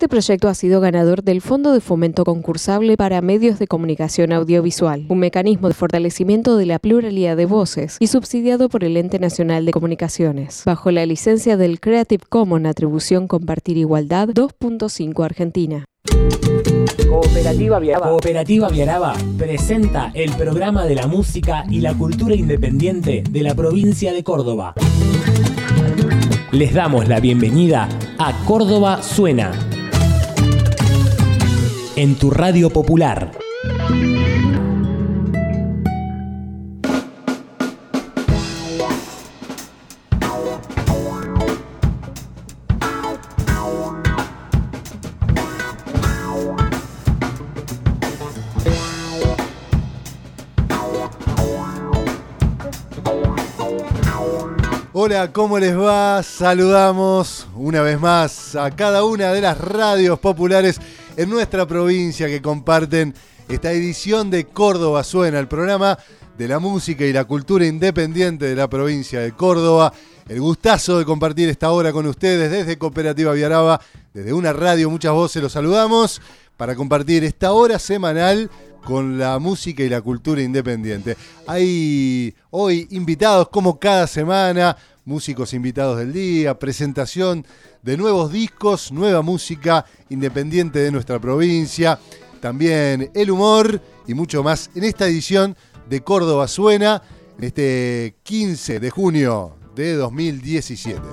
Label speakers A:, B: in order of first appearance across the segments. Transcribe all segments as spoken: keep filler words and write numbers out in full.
A: Este proyecto ha sido ganador del Fondo de Fomento Concursable para Medios de Comunicación Audiovisual, un mecanismo de fortalecimiento de la pluralidad de voces y subsidiado por el Ente Nacional de Comunicaciones, bajo la licencia del Creative Commons Atribución Compartir Igualdad dos punto cinco Argentina.
B: Cooperativa Viaraba. Cooperativa Viaraba presenta el programa de la música y la cultura independiente de la provincia de Córdoba. Les damos la bienvenida a Córdoba Suena, en tu radio popular.
C: Hola, ¿cómo les va? Saludamos una vez más a cada una de las radios populares en nuestra provincia que comparten esta edición de Córdoba Suena, el programa de la música y la cultura independiente de la provincia de Córdoba. El gustazo de compartir esta hora con ustedes desde Cooperativa Viaraba, desde una radio, muchas voces, los saludamos para compartir esta hora semanal con la música y la cultura independiente. Hay hoy invitados como cada semana, músicos invitados del día, presentación de nuevos discos, nueva música independiente de nuestra provincia, también el humor y mucho más en esta edición de Córdoba Suena, en este quince de junio de dos mil diecisiete.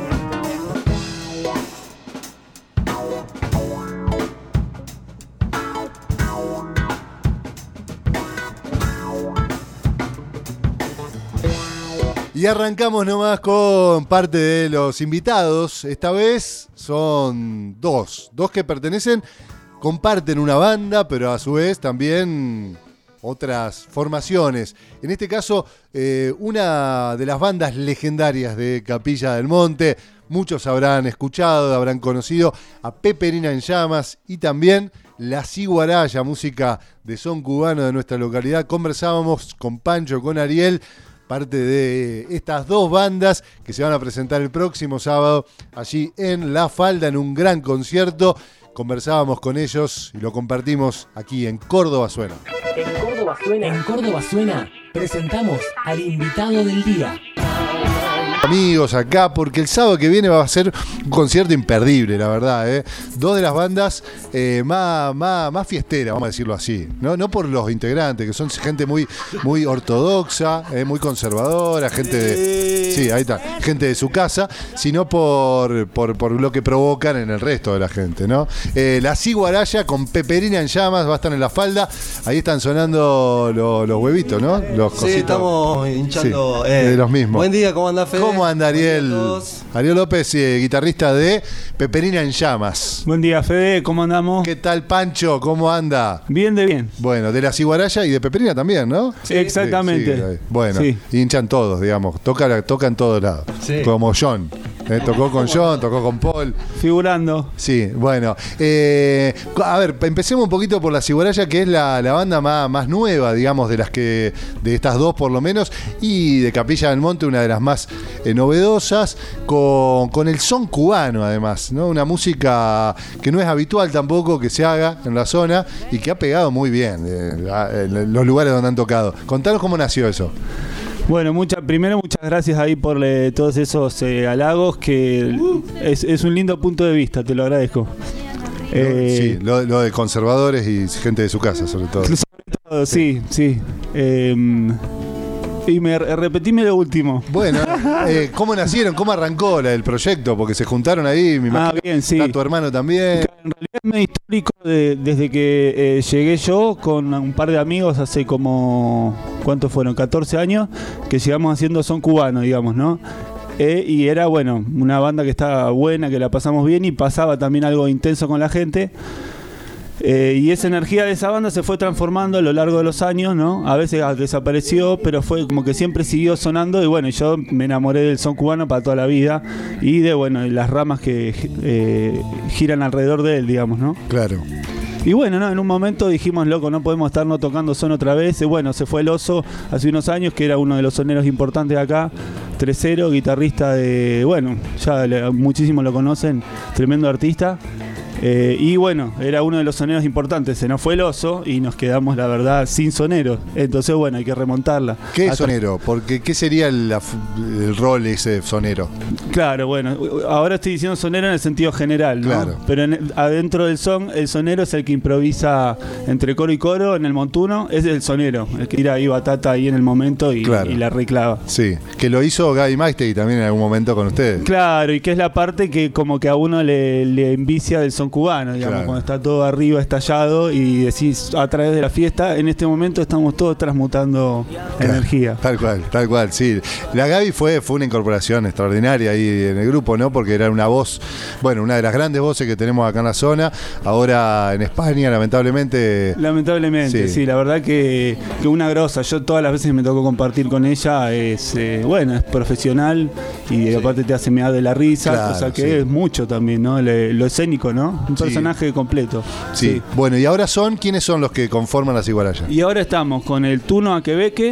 C: Y arrancamos nomás con parte de los invitados. Esta vez son dos. Dos que pertenecen, comparten una banda, pero a su vez también otras formaciones. En este caso, eh, una de las bandas legendarias de Capilla del Monte. Muchos habrán escuchado, habrán conocido a Peperina en Llamas y también La Ciguaraya, música de son cubano de nuestra localidad. Conversábamos con Pancho, con Ariel, parte de estas dos bandas que se van a presentar el próximo sábado allí en La Falda en un gran concierto. Conversábamos con ellos y lo compartimos aquí en Córdoba Suena.
B: En Córdoba Suena, en Córdoba Suena presentamos al invitado del día.
C: Amigos acá, porque el sábado que viene va a ser un concierto imperdible, la verdad, ¿eh? Dos de las bandas eh, más, más, más fiesteras, vamos a decirlo así, ¿no? No por los integrantes, que son gente muy, muy ortodoxa, eh, muy conservadora, gente de, sí, ahí está, gente de su casa, sino por, por, por lo que provocan en el resto de la gente, ¿no? Eh, La Ciguaraya con Peperina en Llamas va a estar en La Falda, ahí están sonando los, los huevitos, ¿no? Los
D: sí,
C: cositos.
D: Estamos hinchando.
C: Sí,
D: eh,
C: de los mismos.
D: Buen día, ¿cómo anda, Fede?
C: ¿Cómo anda, Ariel? Ariel López, eh, guitarrista de Peperina en Llamas.
E: Buen día, Fede, ¿cómo andamos?
C: ¿Qué tal, Pancho? ¿Cómo anda?
E: Bien de bien.
C: Bueno, de La Ciguaraya y de Peperina también, ¿no?
E: Sí, exactamente.
C: Sí, sí, bueno,
E: sí.
C: Hinchan todos, digamos. Toca, tocan todos lados. Sí. Como John. Eh, tocó con John, tocó con Paul.
E: Figurando.
C: Sí, bueno. Eh, a ver, empecemos un poquito por La Ciguaraya, que es la, la banda más, más nueva, digamos, de las que. De estas dos por lo menos. Y de Capilla del Monte, una de las más eh, novedosas. Con, con el son cubano, además, ¿no? Una música que no es habitual tampoco que se haga en la zona y que ha pegado muy bien eh, en los lugares donde han tocado. Contanos cómo nació eso.
E: Bueno, mucha, primero muchas gracias ahí por eh, todos esos eh, halagos, que uh. es, es un lindo punto de vista, te lo agradezco.
C: Eh, sí, lo, lo de conservadores y gente de su casa, sobre todo.
E: Sobre todo, sí, sí. sí. Eh, y me repetíme lo último.
C: Bueno, eh, ¿cómo nacieron? ¿Cómo arrancó la, el proyecto? Porque se juntaron ahí, me imagino.
E: Ah, bien, sí.
C: Está tu hermano también.
E: En realidad es medio histórico de, desde que eh, llegué yo con un par de amigos hace como, ¿cuántos fueron? catorce años, que llegamos haciendo son cubano, digamos, ¿no? Eh, y era, bueno, una banda que estaba buena, que la pasamos bien y pasaba también algo intenso con la gente. Eh, y esa energía de esa banda se fue transformando a lo largo de los años, ¿no? A veces desapareció, pero fue como que siempre siguió sonando. Y bueno, yo me enamoré del son cubano para toda la vida y de, bueno, las ramas que eh, giran alrededor de él, digamos, ¿no?
C: Claro.
E: Y bueno, no, en un momento dijimos, loco, no podemos estar no tocando son otra vez. Y bueno, se fue el Oso hace unos años, que era uno de los soneros importantes de acá. tres cero, guitarrista de, bueno, ya muchísimos lo conocen, tremendo artista. Eh, y bueno, era uno de los soneros importantes. Se nos fue el oso y nos quedamos, la verdad, sin soneros. Entonces, bueno, hay que remontarla.
C: ¿Qué es
E: Hasta...
C: sonero? Porque ¿qué sería el, el rol ese sonero?
E: Claro, bueno, ahora estoy diciendo sonero en el sentido general, ¿no?
C: Claro.
E: Pero en, adentro del son, el sonero es el que improvisa entre coro y coro en el montuno, es el sonero, el que tira ahí batata ahí en el momento y,
C: claro.
E: y la reclava.
C: Sí, que lo hizo Gaby Maistegui también en algún momento con ustedes.
E: Claro, y que es la parte que como que a uno le, le envicia del son cubano, digamos, claro. Cuando está todo arriba estallado y decís a través de la fiesta, en este momento estamos todos transmutando claro. energía.
C: Tal cual, tal cual, sí. La Gaby fue, fue una incorporación extraordinaria ahí en el grupo, ¿no? Porque era una voz, bueno, una de las grandes voces que tenemos acá en la zona, ahora en España, lamentablemente.
E: Lamentablemente, sí, sí la verdad que, que una grosa. Yo todas las veces que me tocó compartir con ella es, eh, bueno, es profesional y sí. aparte te hace mear de la risa, claro, o sea que sí. es mucho también, ¿no? Le, lo escénico, ¿no? Un personaje sí. completo.
C: Sí. sí. Bueno, y ahora son, ¿quiénes son los que conforman las Igualayas?
E: Y ahora estamos con el Tuno Aquebeque,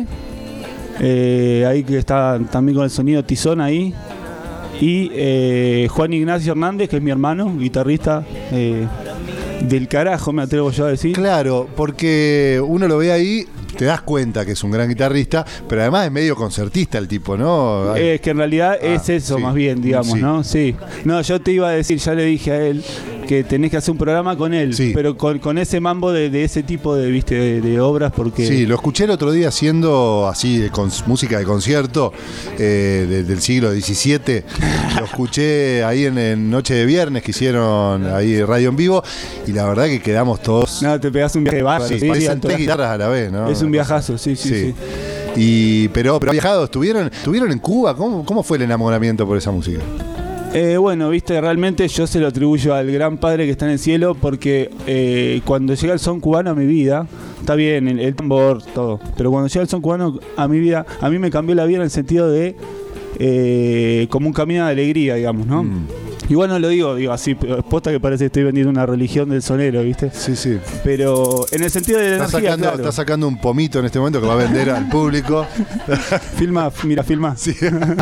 E: eh, ahí que está también con el sonido Tizón ahí. Y eh, Juan Ignacio Hernández, que es mi hermano, guitarrista eh, del carajo, me atrevo yo a decir.
C: Claro, porque uno lo ve ahí, te das cuenta que es un gran guitarrista, pero además es medio concertista el tipo, ¿no?
E: Es eh, que en realidad ah, es eso, sí. más bien, digamos, sí. ¿no? Sí. No, yo te iba a decir, ya le dije a él que tenés que hacer un programa con él, sí. pero con, con ese mambo de, de ese tipo de, viste, de, de obras, porque...
C: Sí, lo escuché el otro día haciendo así, con música de concierto eh, de, del siglo diecisiete. Lo escuché ahí en, en Noche de Viernes, que hicieron ahí radio en vivo, y la verdad que quedamos todos...
E: No, te pegás un viaje bajo.
C: Sí, parecen tres guitarras a la vez, ¿no?
E: Es un viajazo, sí, sí, sí. sí.
C: Y, pero, pero viajado, ¿estuvieron, ¿estuvieron en Cuba? ¿Cómo, ¿Cómo fue el enamoramiento por esa música?
E: Eh, bueno, viste, realmente yo se lo atribuyo al gran Padre que está en el cielo, porque eh, cuando llega el son cubano a mi vida, está bien, el, el tambor, todo, pero cuando llega el son cubano a mi vida, a mí me cambió la vida en el sentido de eh, como un camino de alegría, digamos, ¿no? Mm. Y bueno, lo digo, digo así, posta que parece que estoy vendiendo una religión del sonero, ¿viste?
C: Sí, sí.
E: Pero en el sentido de la
C: está
E: energía,
C: sacando,
E: claro.
C: Está sacando un pomito en este momento que va a vender al público.
E: Filma, mira, filma.
C: Sí.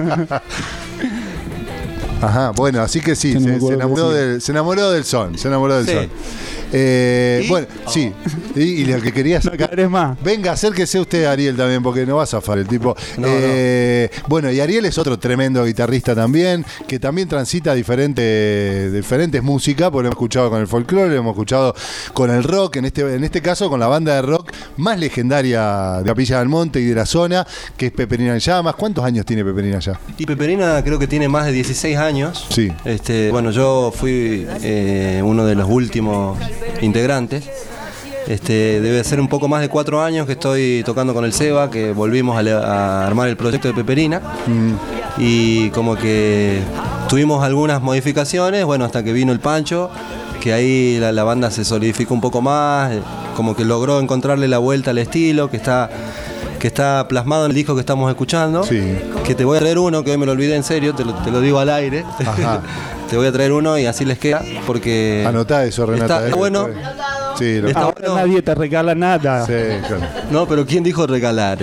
C: Ajá, bueno, así que sí, se, se, enamoró del, se enamoró del son, se enamoró del sí. son. Eh, ¿Y? Bueno, oh. sí, y, y lo que quería sacar
E: no más.
C: Venga, acérquese usted, Ariel, también, porque no va a zafar el tipo.
D: No,
C: eh, no. Bueno, y Ariel es otro tremendo guitarrista también, que también transita diferentes, diferentes músicas, porque lo hemos escuchado con el folclore, lo hemos escuchado con el rock, en este, en este caso con la banda de rock más legendaria de Capilla del Monte y de la zona, que es Peperina en Llamas. ¿Cuántos años tiene Peperina ya?
D: Y Peperina creo que tiene más de dieciséis años.
C: Sí.
D: Este, bueno, yo fui eh, uno de los últimos integrantes. Este, debe ser un poco más de cuatro años que estoy tocando con el Seba, que volvimos a, le, a armar el proyecto de Peperina. Mm. Y como que tuvimos algunas modificaciones, bueno, hasta que vino el Pancho, que ahí la, la banda se solidificó un poco más, como que logró encontrarle la vuelta al estilo, que está... que está plasmado en el disco que estamos escuchando. Sí. Que te voy a traer uno, que hoy me lo olvidé en serio, te lo, te lo digo al aire. Ajá. Te voy a traer uno y así les queda, porque...
C: Anotá eso, Renata.
D: Está, está bueno.
C: Sí, lo...
E: Está bueno. Nadie te regala nada.
C: Sí, claro.
D: No, pero ¿quién dijo regalar?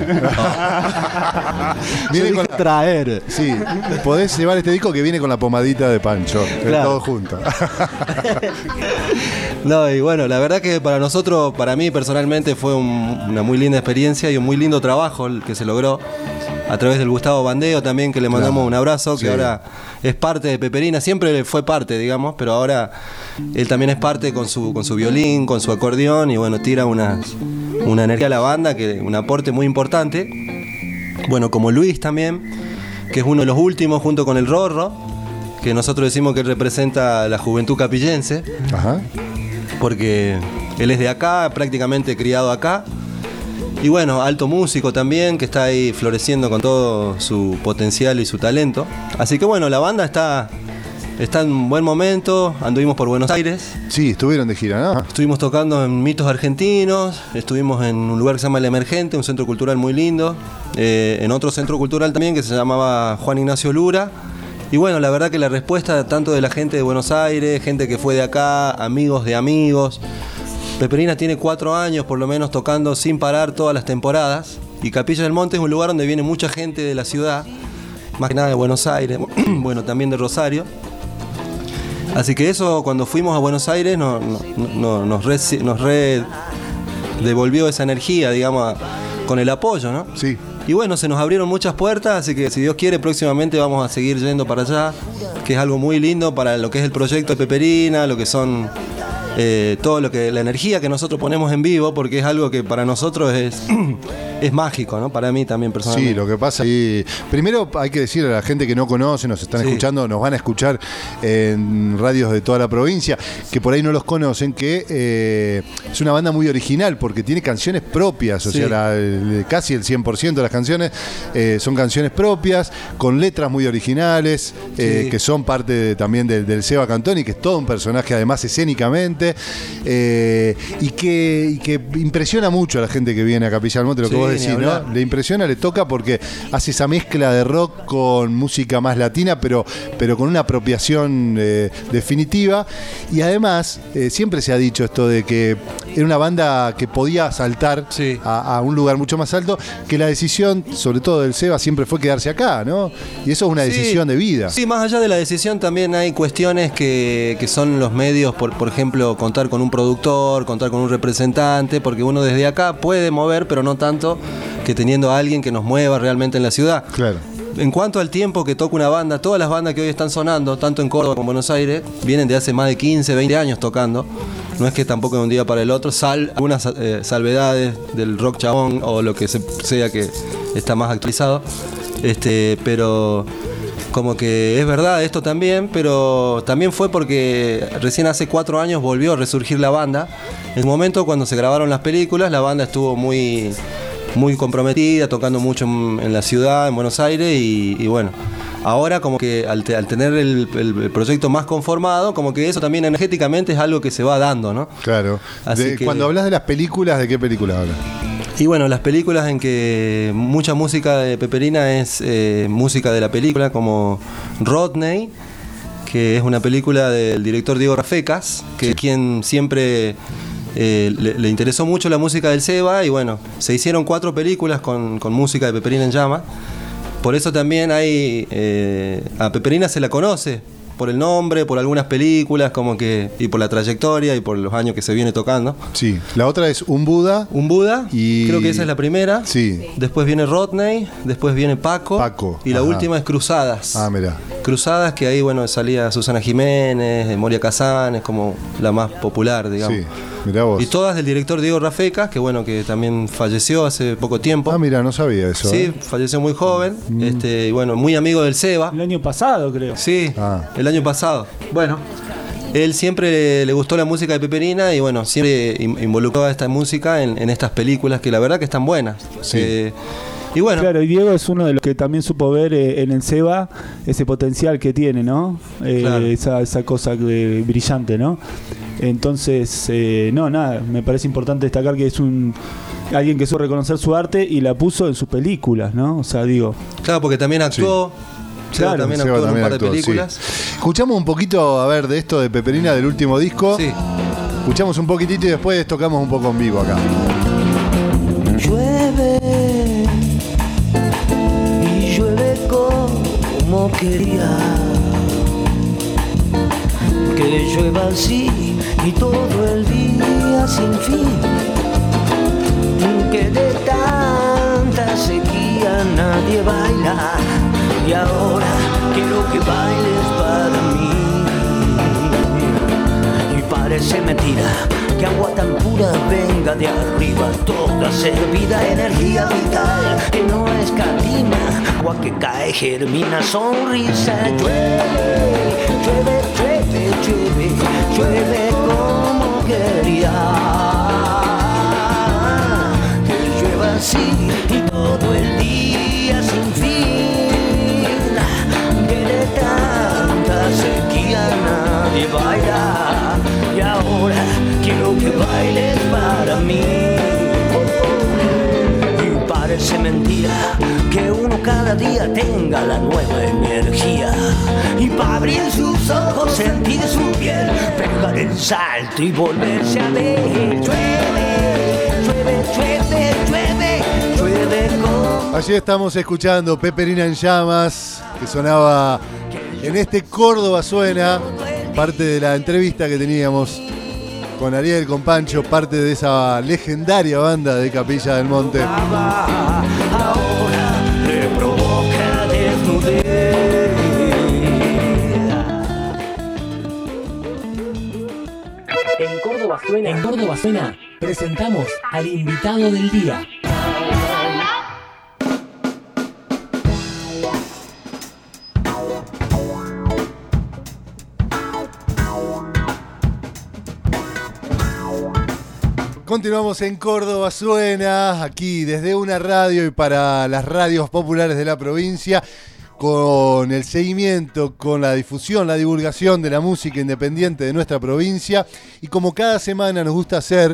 C: Viene con
D: la... traer.
C: Sí, podés llevar este disco que viene con la pomadita de Pancho, claro. Todo junto.
D: No, y bueno, la verdad que para nosotros, para mí personalmente fue un, una muy linda experiencia y un muy lindo trabajo el que se logró a través del Gustavo Bandeo también, que le mandamos claro. un abrazo, que sí. ahora es parte de Peperina, siempre fue parte, digamos, pero ahora él también es parte con su, con su violín, con su acordeón y bueno, tira una, una energía a la banda, que un aporte muy importante. Bueno, como Luis también, que es uno de los últimos junto con el Rorro, que nosotros decimos que representa la juventud capillense. Ajá. Porque él es de acá, prácticamente criado acá. Y bueno, alto músico también, que está ahí floreciendo con todo su potencial y su talento. Así que bueno, la banda está, está en buen momento. Anduvimos por Buenos Aires.
C: Sí, estuvieron de gira, ¿no?
D: Estuvimos tocando en Mitos Argentinos. Estuvimos en un lugar que se llama El Emergente, un centro cultural muy lindo. Eh, en otro centro cultural también que se llamaba Juan Ignacio Lura. Y bueno, la verdad que la respuesta tanto de la gente de Buenos Aires, gente que fue de acá, amigos de amigos. Peperina tiene cuatro años por lo menos tocando sin parar todas las temporadas. Y Capilla del Monte es un lugar donde viene mucha gente de la ciudad, más que nada de Buenos Aires, bueno, también de Rosario. Así que eso, cuando fuimos a Buenos Aires, no, no, no, nos, re, nos re devolvió esa energía, digamos, con el apoyo, ¿no?
C: Sí.
D: Y bueno, se nos abrieron muchas puertas, así que si Dios quiere, próximamente vamos a seguir yendo para allá, que es algo muy lindo para lo que es el proyecto de Peperina, lo que son eh, todo lo que la energía que nosotros ponemos en vivo, porque es algo que para nosotros es es mágico, ¿no? Para mí también personalmente.
C: Sí, lo que pasa y primero hay que decir a la gente que no conoce, nos están
D: sí. escuchando,
C: nos van a escuchar en radios de toda la provincia, que por ahí no los conocen, que eh, es una banda muy original porque tiene canciones propias, o sí. sea, la, el, casi el cien por ciento de las canciones eh, son canciones propias, con letras muy originales, eh, sí. que son parte de, también del, del Seba Cantoni, que es todo un personaje además escénicamente, eh, y, que, y que impresiona mucho a la gente que viene a Capilla del Monte, lo que sí. vos decir, ¿no? Le impresiona, le toca porque hace esa mezcla de rock con música más latina, pero, pero con una apropiación eh, definitiva. Y además, eh, siempre se ha dicho esto de que era una banda que podía saltar sí. a, a un lugar mucho más alto, que la decisión, sobre todo del Seba, siempre fue quedarse acá, ¿no? Y eso es una sí. decisión de vida.
D: Sí, más allá de la decisión también hay cuestiones que, que son los medios, por, por ejemplo, contar con un productor, contar con un representante, porque uno desde acá puede mover, pero no tanto que teniendo a alguien que nos mueva realmente en la ciudad.
C: Claro.
D: En cuanto al tiempo que toca una banda, todas las bandas que hoy están sonando, tanto en Córdoba como en Buenos Aires, vienen de hace más de quince, veinte años tocando. No es que tampoco de un día para el otro, sal algunas eh, salvedades del rock chabón o lo que se, sea que está más actualizado. Este, pero como que es verdad esto también, pero también fue porque recién hace cuatro años volvió a resurgir la banda. En un momento cuando se grabaron las películas, la banda estuvo muy... muy comprometida, tocando mucho en, en la ciudad, en Buenos Aires, y, y bueno, ahora como que al, te, al tener el, el, el proyecto más conformado, como que eso también energéticamente es algo que se va dando, ¿no?
C: Claro. De, que, cuando hablas de las películas, ¿de qué películas hablas?
D: Y bueno, las películas en que mucha música de Peperina es eh, música de la película, como Rodney, que es una película del director Diego Rafecas, que sí. es quien siempre... Eh, le, le interesó mucho la música del Seba y bueno, se hicieron cuatro películas con, con música de Peperina en Llama. Por eso también hay eh, a Peperina se la conoce por el nombre, por algunas películas, como que y por la trayectoria y por los años que se viene tocando.
C: Sí, la otra es Un Buda.
D: Un Buda, y... creo que esa es la primera.
C: Sí.
D: Después viene Rodney, después viene Paco.
C: Paco.
D: Y la
C: Ajá.
D: última es Cruzadas.
C: Ah, mira.
D: Cruzadas, que ahí bueno salía Susana Jiménez, Moria Kazan, es como la más popular, digamos.
C: Sí. Mirá vos.
D: Y todas del director Diego Rafecas, que bueno, que también falleció hace poco tiempo.
C: Ah, mira, no sabía eso.
D: Sí,
C: ¿eh?
D: falleció muy joven.
C: Mm.
D: Este, y bueno, muy amigo del Seba.
E: El año pasado, creo.
D: Sí,
C: ah.
D: el año pasado. Bueno, él siempre le gustó la música de Peperina y bueno, siempre involucró a esta música en, en estas películas que la verdad que están buenas.
C: Sí.
D: Eh, y bueno.
E: Claro, y Diego es uno de los que también supo ver eh, en el Seba ese potencial que tiene, ¿no? Eh,
D: claro.
E: esa, esa cosa eh, brillante, ¿no? Entonces, eh, no, nada, me parece importante destacar que es un alguien que supo reconocer su arte y la puso en sus películas, ¿no? O sea, digo...
D: Claro, porque también actuó...
C: Sí.
D: Seba
E: Claro,
D: también
C: Seba
D: actuó en un
C: también
D: par de
C: actuó,
D: películas.
C: Sí. Escuchamos un poquito, a ver, de esto de Peperina del último disco.
D: Sí.
C: Escuchamos un poquitito y después tocamos un poco en vivo acá.
F: Llueve y llueve como quería que llueva así y todo el día sin fin, que de tanta sequía nadie baila y ahora quiero que bailes para mí. Y parece mentira que agua tan pura venga de arriba, toda servida, energía vital que no escatima, agua que cae, germina, sonrisa. Llueve, llueve, llueve, llueve, llueve como quería que llueva así y todo el día sin fin, que de tanta sequía nadie baila y ahora quiero que bailes para mí. Y parece mentira que uno cada día tenga la nueva energía y para abrir sus ojos, sentir su piel, pegar el salto y volverse a ver. Llueve, llueve, llueve, llueve, llueve como...
C: Allí estamos escuchando Peperina en Llamas, que sonaba en este Córdoba Suena. parte de la entrevista que teníamos con Ariel, con Pancho, parte de esa legendaria banda de Capilla del Monte.
F: Ahora le provoca desnudez.
B: En Córdoba suena, en Córdoba suena, presentamos al invitado del día.
C: Continuamos en Córdoba Suena, aquí desde una radio y para las radios populares de la provincia, con el seguimiento, con la difusión, la divulgación de la música independiente de nuestra provincia. Y como cada semana nos gusta hacer,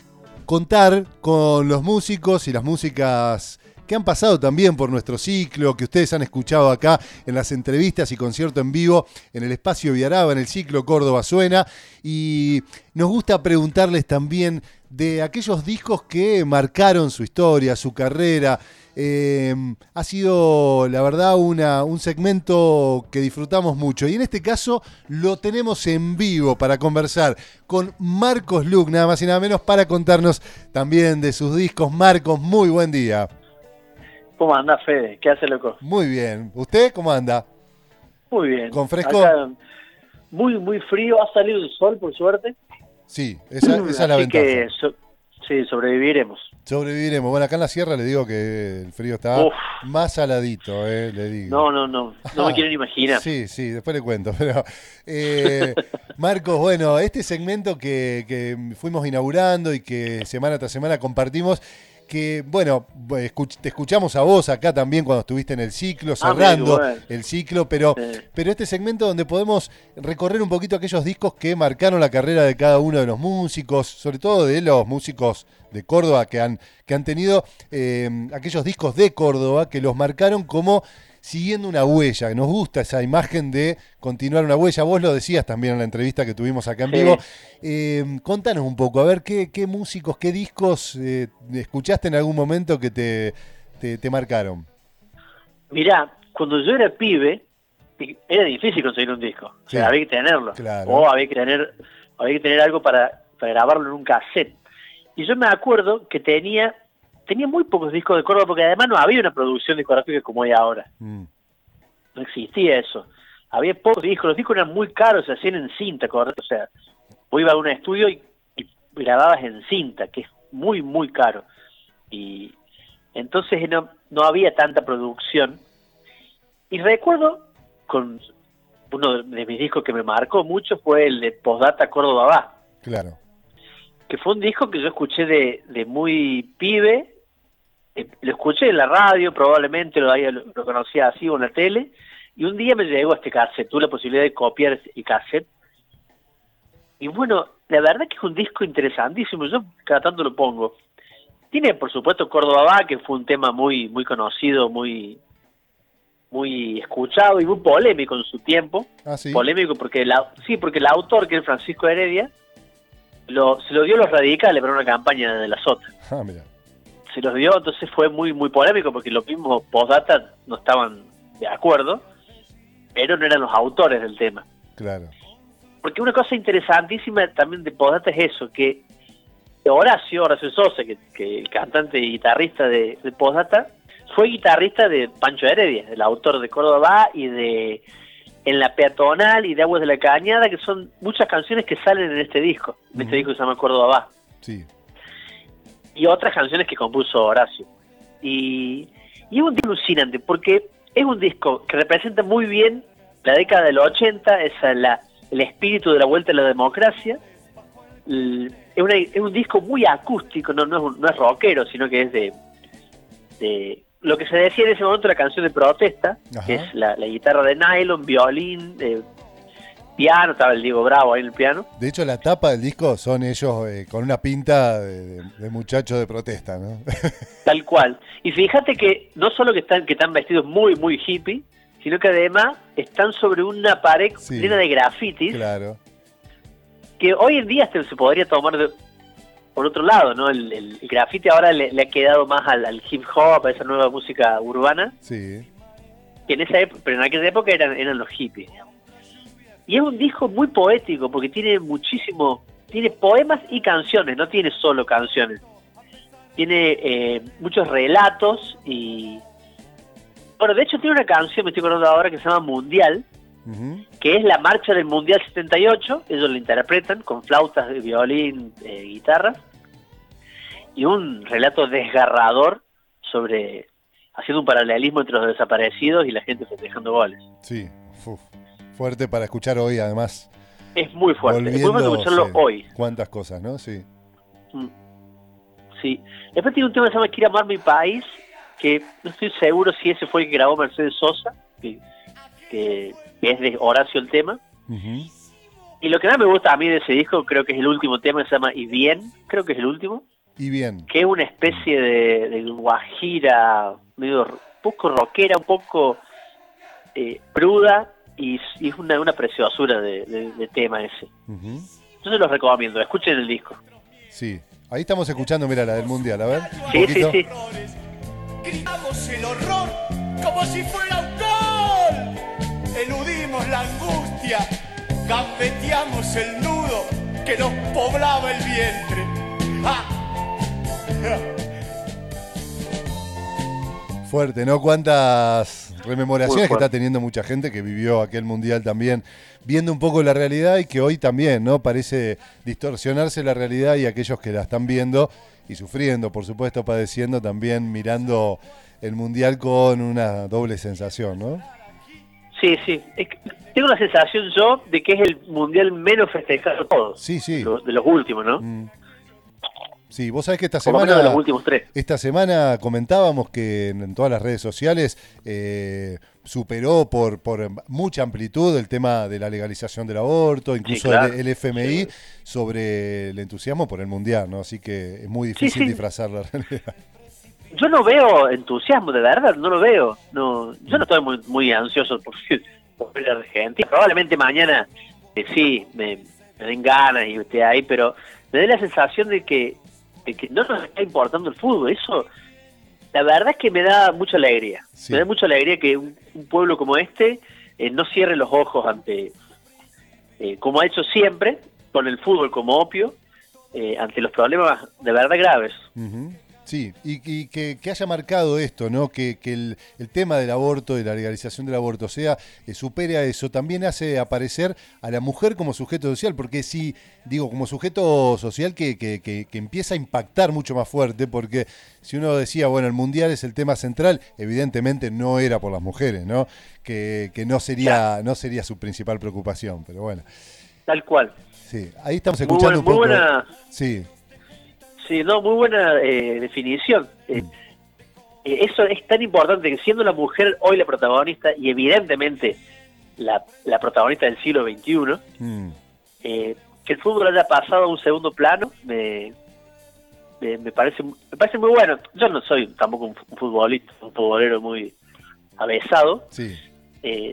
C: contar con los músicos y las músicas que han pasado también por nuestro ciclo, que ustedes han escuchado acá en las entrevistas y concierto en vivo en el Espacio Viaraba, en el ciclo Córdoba Suena. Y nos gusta preguntarles también de aquellos discos que marcaron su historia, su carrera. Eh, ha sido, la verdad, una, un segmento que disfrutamos mucho. Y en este caso lo tenemos en vivo para conversar con Marcos Luc, nada más y nada menos, para contarnos también de sus discos. Marcos, muy buen día.
G: ¿Cómo anda, Fede? ¿Qué hace, loco?
C: Muy bien. ¿Usted cómo anda?
G: Muy bien.
C: ¿Con fresco?
G: Acá, muy, muy frío. Ha salido el sol, por suerte.
C: Sí, esa, esa es la
G: Así
C: ventaja.
G: que, so, sí, sobreviviremos.
C: Sobreviviremos. Bueno, acá en la sierra le digo que el frío está
G: Uf.
C: más saladito, eh, le digo.
G: No, no, no. No me quieren imaginar.
C: Sí, sí, después le cuento. Pero eh, Marcos, bueno, este segmento que, que fuimos inaugurando y que semana tras semana compartimos, que, bueno, escuch- te escuchamos a vos acá también cuando estuviste en el ciclo, cerrando
G: Ah, bueno.
C: el ciclo, pero,
G: Sí.
C: pero este segmento donde podemos recorrer un poquito aquellos discos que marcaron la carrera de cada uno de los músicos, sobre todo de los músicos de Córdoba que han, que han tenido eh, aquellos discos de Córdoba que los marcaron como siguiendo una huella. Nos gusta esa imagen de continuar una huella. Vos lo decías también en la entrevista que tuvimos acá en
G: Sí.
C: vivo. Eh, contanos un poco, a ver qué, qué músicos, qué discos eh, escuchaste en algún momento que te, te, te marcaron.
G: Mirá, cuando yo era pibe, era difícil conseguir un disco. O sea,
C: Sí.
G: había que tenerlo.
C: Claro.
G: O había que tener, había que tener algo para, para grabarlo en un cassette. Y yo me acuerdo que tenía, tenía muy pocos discos de Córdoba, porque además no había una producción discográfica como hay ahora.
C: Mm.
G: No existía eso. Había pocos discos, los discos eran muy caros, se hacían en cinta, ¿correcto? O sea, vos ibas a un estudio y, y grababas en cinta, que es muy, muy caro. Y entonces no, no había tanta producción. Y recuerdo, con uno de mis discos que me marcó mucho fue el de Postdata Córdoba Va,
C: Claro.
G: que fue un disco que yo escuché de, de muy pibe. Eh, lo escuché en la radio, probablemente lo, había, lo, lo conocía así o en la tele, y un día me llegó este cassette, tuve la posibilidad de copiar el cassette, y bueno, la verdad que es un disco interesantísimo, yo cada tanto lo pongo. Tiene, por supuesto, Córdoba Va, que fue un tema muy muy conocido, muy muy escuchado y muy polémico en su tiempo.
C: Ah, sí.
G: Polémico porque la, sí, porque el autor, que es Francisco Heredia, lo, se lo dio a los radicales para una campaña de la Sota.
C: Ah, mira.
G: Se los dio, entonces fue muy muy polémico porque los mismos Postdata no estaban de acuerdo, pero no eran los autores del tema.
C: Claro.
G: Porque una cosa interesantísima también de Postdata es eso, que Horacio, Horacio Sosa, que, que el cantante y guitarrista de, de Postdata, fue guitarrista de Pancho Heredia, el autor de Córdoba Va y de En la Peatonal y de Aguas de la Cañada, que son muchas canciones que salen en este disco, en este
C: Ujú.
G: disco que se llama Córdoba Va.
C: Sí.
G: Y otras canciones que compuso Horacio. Y, y es un disco alucinante, porque es un disco que representa muy bien la década del ochenta, esa, la, el espíritu de la vuelta a la democracia. El- es, una- es un disco muy acústico, no, no, es, un- no es rockero, sino que es de, de lo que se decía en ese momento la canción de protesta,
C: Ajá.
G: que es la, la guitarra de nylon, violín, eh, piano, estaba el Diego Bravo ahí en el piano.
C: De hecho, la tapa del disco son ellos eh, con una pinta de, de, de muchachos de protesta, ¿no?
G: Tal cual. Y fíjate que no solo que están que están vestidos muy, muy hippie, sino que además están sobre una pared
C: Sí.
G: llena de grafitis,
C: Claro.
G: que hoy en día hasta se podría tomar de- por otro lado, ¿no? El, el, el graffiti ahora le, le ha quedado más al, al hip hop, a esa nueva música urbana,
C: Sí.
G: que en esa época, pero en aquella época eran, eran los hippies, digamos. y es un disco muy poético porque tiene muchísimo, tiene poemas y canciones, no tiene solo canciones. Tiene eh, muchos relatos y... Bueno, de hecho tiene una canción, me estoy acordando ahora, que se llama Mundial, uh-huh. que es la marcha del Mundial setenta y ocho, ellos la interpretan con flautas de violín, eh, guitarra, y un relato desgarrador sobre, haciendo un paralelismo entre los desaparecidos y la gente festejando goles.
C: Sí, uf, fuerte para escuchar hoy además.
G: Es muy fuerte, es muy fuerte escucharlo sí, hoy.
C: Cuántas cosas, ¿no? Sí.
G: Mm. Sí. Después tiene un tema que se llama Quiero amar mi país, que no estoy seguro si ese fue el que grabó Mercedes Sosa, que, que, que es de Horacio el tema. Uh-huh. Y lo que más me gusta a mí de ese disco, creo que es el último tema, que se llama Y Bien, creo que es el último.
C: Y Bien.
G: Que es una especie de, de guajira, medio un poco rockera, un poco eh, cruda, y, y es una, una preciosura de, de, de tema ese. Uh-huh. Yo se los recomiendo, escuchen el disco.
C: Sí, ahí estamos escuchando, mira, la del Mundial, a ver.
G: Sí, sí, sí.
H: Gritamos el horror como si fuera un gol. Eludimos la angustia, gambeteamos el nudo que nos poblaba el vientre. ¡Ah!
C: Fuerte, ¿no? Cuántas rememoraciones que está teniendo mucha gente que vivió aquel Mundial también, viendo un poco la realidad y que hoy también, ¿no? Parece distorsionarse la realidad y aquellos que la están viendo y sufriendo, por supuesto, padeciendo, también mirando el Mundial con una doble sensación, ¿no?
G: Sí, sí. Es que tengo la sensación yo de que es el Mundial menos festejado de todos.
C: Sí, sí.
G: Los, de los últimos, ¿no?
C: Mm. Sí, vos sabés que esta
G: Por lo
C: semana,
G: menos de los últimos tres.
C: Esta semana comentábamos que en, en todas las redes sociales eh, superó por, por mucha amplitud el tema de la legalización del aborto, incluso sí, claro. el, el F M I, sí. sobre el entusiasmo por el Mundial, ¿no? Así que es muy difícil sí, sí. disfrazar la realidad.
G: Yo no veo entusiasmo, de verdad, no lo veo. No, yo no estoy muy, muy ansioso por, por ver a Argentina. Probablemente mañana eh, sí, me, me den ganas y esté ahí, pero me da la sensación de que de que no nos está importando el fútbol. Eso, la verdad es que me da mucha alegría. Sí. Me da mucha alegría que un, un pueblo como este eh, no cierre los ojos ante, eh, como ha hecho siempre, con el fútbol como opio, eh, ante los problemas de verdad graves.
C: Uh-huh. Sí, y, y que, que haya marcado esto, ¿no? Que, que el, el tema del aborto, de la legalización del aborto, sea, eh, supere a eso, también hace aparecer a la mujer como sujeto social, porque sí, digo, como sujeto social que, que, que, que empieza a impactar mucho más fuerte, porque si uno decía, bueno, el Mundial es el tema central, evidentemente no era por las mujeres, ¿no? Que, que no sería, ya. no sería su principal preocupación, pero bueno.
G: Tal cual.
C: Sí, ahí estamos escuchando
G: muy buena,
C: un poco.
G: Muy buena...
C: Sí.
G: Sí, no, muy buena eh, definición. Eh, eh, eso es tan importante que siendo la mujer hoy la protagonista y evidentemente la, la protagonista del siglo veintiuno, mm. eh, que el fútbol haya pasado a un segundo plano, me, me, me parece me parece muy bueno. Yo no soy tampoco un, un futbolista, un futbolero muy avesado.
C: Sí.
G: Eh,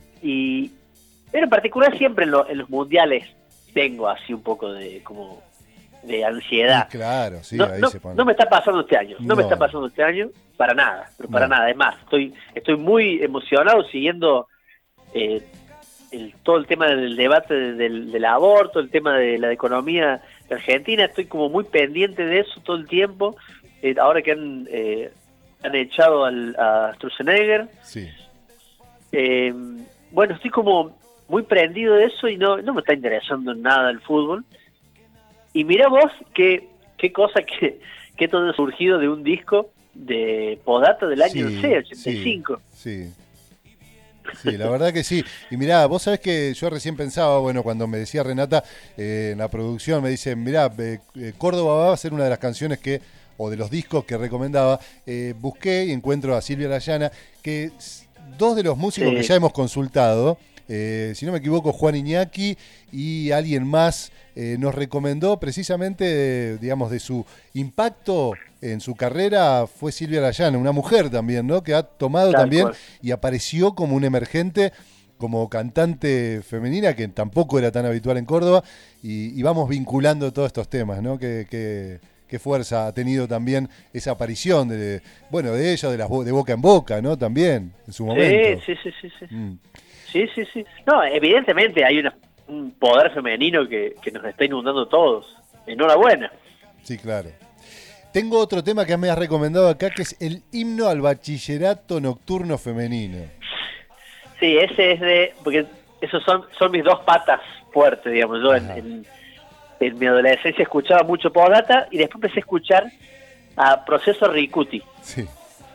G: y pero en particular siempre en, lo, en los mundiales tengo así un poco de como de ansiedad.
C: Sí, claro, sí,
G: no,
C: ahí
G: no,
C: se pone.
G: No me está pasando este año, no,
C: no.
G: me está pasando este año para nada, pero para no. nada, es más, estoy estoy muy emocionado siguiendo eh, el, todo el tema del debate del, del aborto, el tema de la economía de Argentina, estoy como muy pendiente de eso todo el tiempo, eh, ahora que han eh, han echado al, a Sturzenegger.
C: Sí.
G: Eh, bueno, estoy como muy prendido de eso y no, no me está interesando en nada el fútbol. Y mira vos qué, qué cosa que, que todo ha surgido de un disco de Podata del año, sí, no sé, ochenta y cinco.
C: Sí, sí. Sí, la verdad que sí. Y mirá, vos sabés que yo recién pensaba, bueno, cuando me decía Renata eh, en la producción, me dice, mirá, eh, Córdoba va a ser una de las canciones que, o de los discos que recomendaba, eh, busqué y encuentro a Silvia Layana, que dos de los músicos sí. que ya hemos consultado, eh, si no me equivoco, Juan Iñaki y alguien más, eh, nos recomendó precisamente, digamos, de su impacto en su carrera, fue Silvia Layana, una mujer también, ¿no? Que ha tomado Tal también cual. Y apareció como un emergente, como cantante femenina, que tampoco era tan habitual en Córdoba, y, y vamos vinculando todos estos temas, ¿no? Que, que, qué fuerza ha tenido también esa aparición de, bueno, de ella, de, las, de boca en boca, ¿no? También, en su momento.
G: Sí, sí, sí, sí. sí. Mm. Sí, sí, sí. No, evidentemente hay una, un poder femenino que, que nos está inundando todos. Enhorabuena.
C: Sí, claro. Tengo otro tema que me has recomendado acá, que es el himno al bachillerato nocturno femenino.
G: Sí, ese es de... porque esos son, son mis dos patas fuertes, digamos. Yo en, en, en mi adolescencia escuchaba mucho Postdata y después empecé a escuchar a Proceso Ricuti.
C: Sí.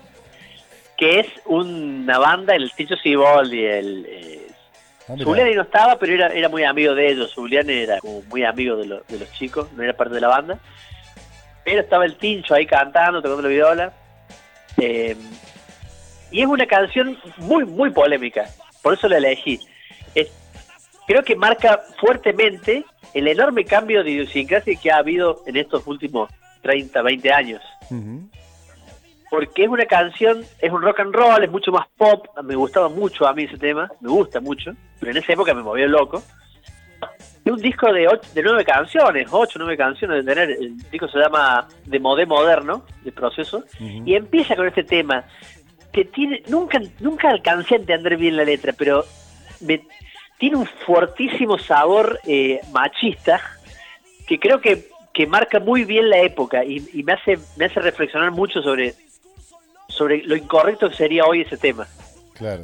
G: Que es una banda, el Ticho Siboldi, el... Eh,
C: ah,
G: Zuliani no estaba, pero era, era muy amigo de ellos. Zuliani era como muy amigo de, lo, de los chicos, no era parte de la banda. Pero estaba el Tincho ahí cantando, tocando la viola. Eh, y es una canción muy, muy polémica. Por eso la elegí. Es, creo que marca fuertemente el enorme cambio de idiosincrasia que ha habido en estos últimos treinta, veinte años. Uh-huh. Porque es una canción, es un rock and roll, es mucho más pop. Me gustaba mucho a mí ese tema, me gusta mucho. Pero en esa época me movió loco. Es un disco de ocho, de nueve canciones, ocho, nueve canciones de tener. El disco se llama De Modé Moderno, de Proceso, uh-huh. Y empieza con este tema que tiene, nunca, nunca alcancé a entender bien la letra, pero me, tiene un fortísimo sabor eh, machista que creo que, que marca muy bien la época y, y me hace, me hace reflexionar mucho sobre, sobre lo incorrecto que sería hoy ese tema.
C: Claro.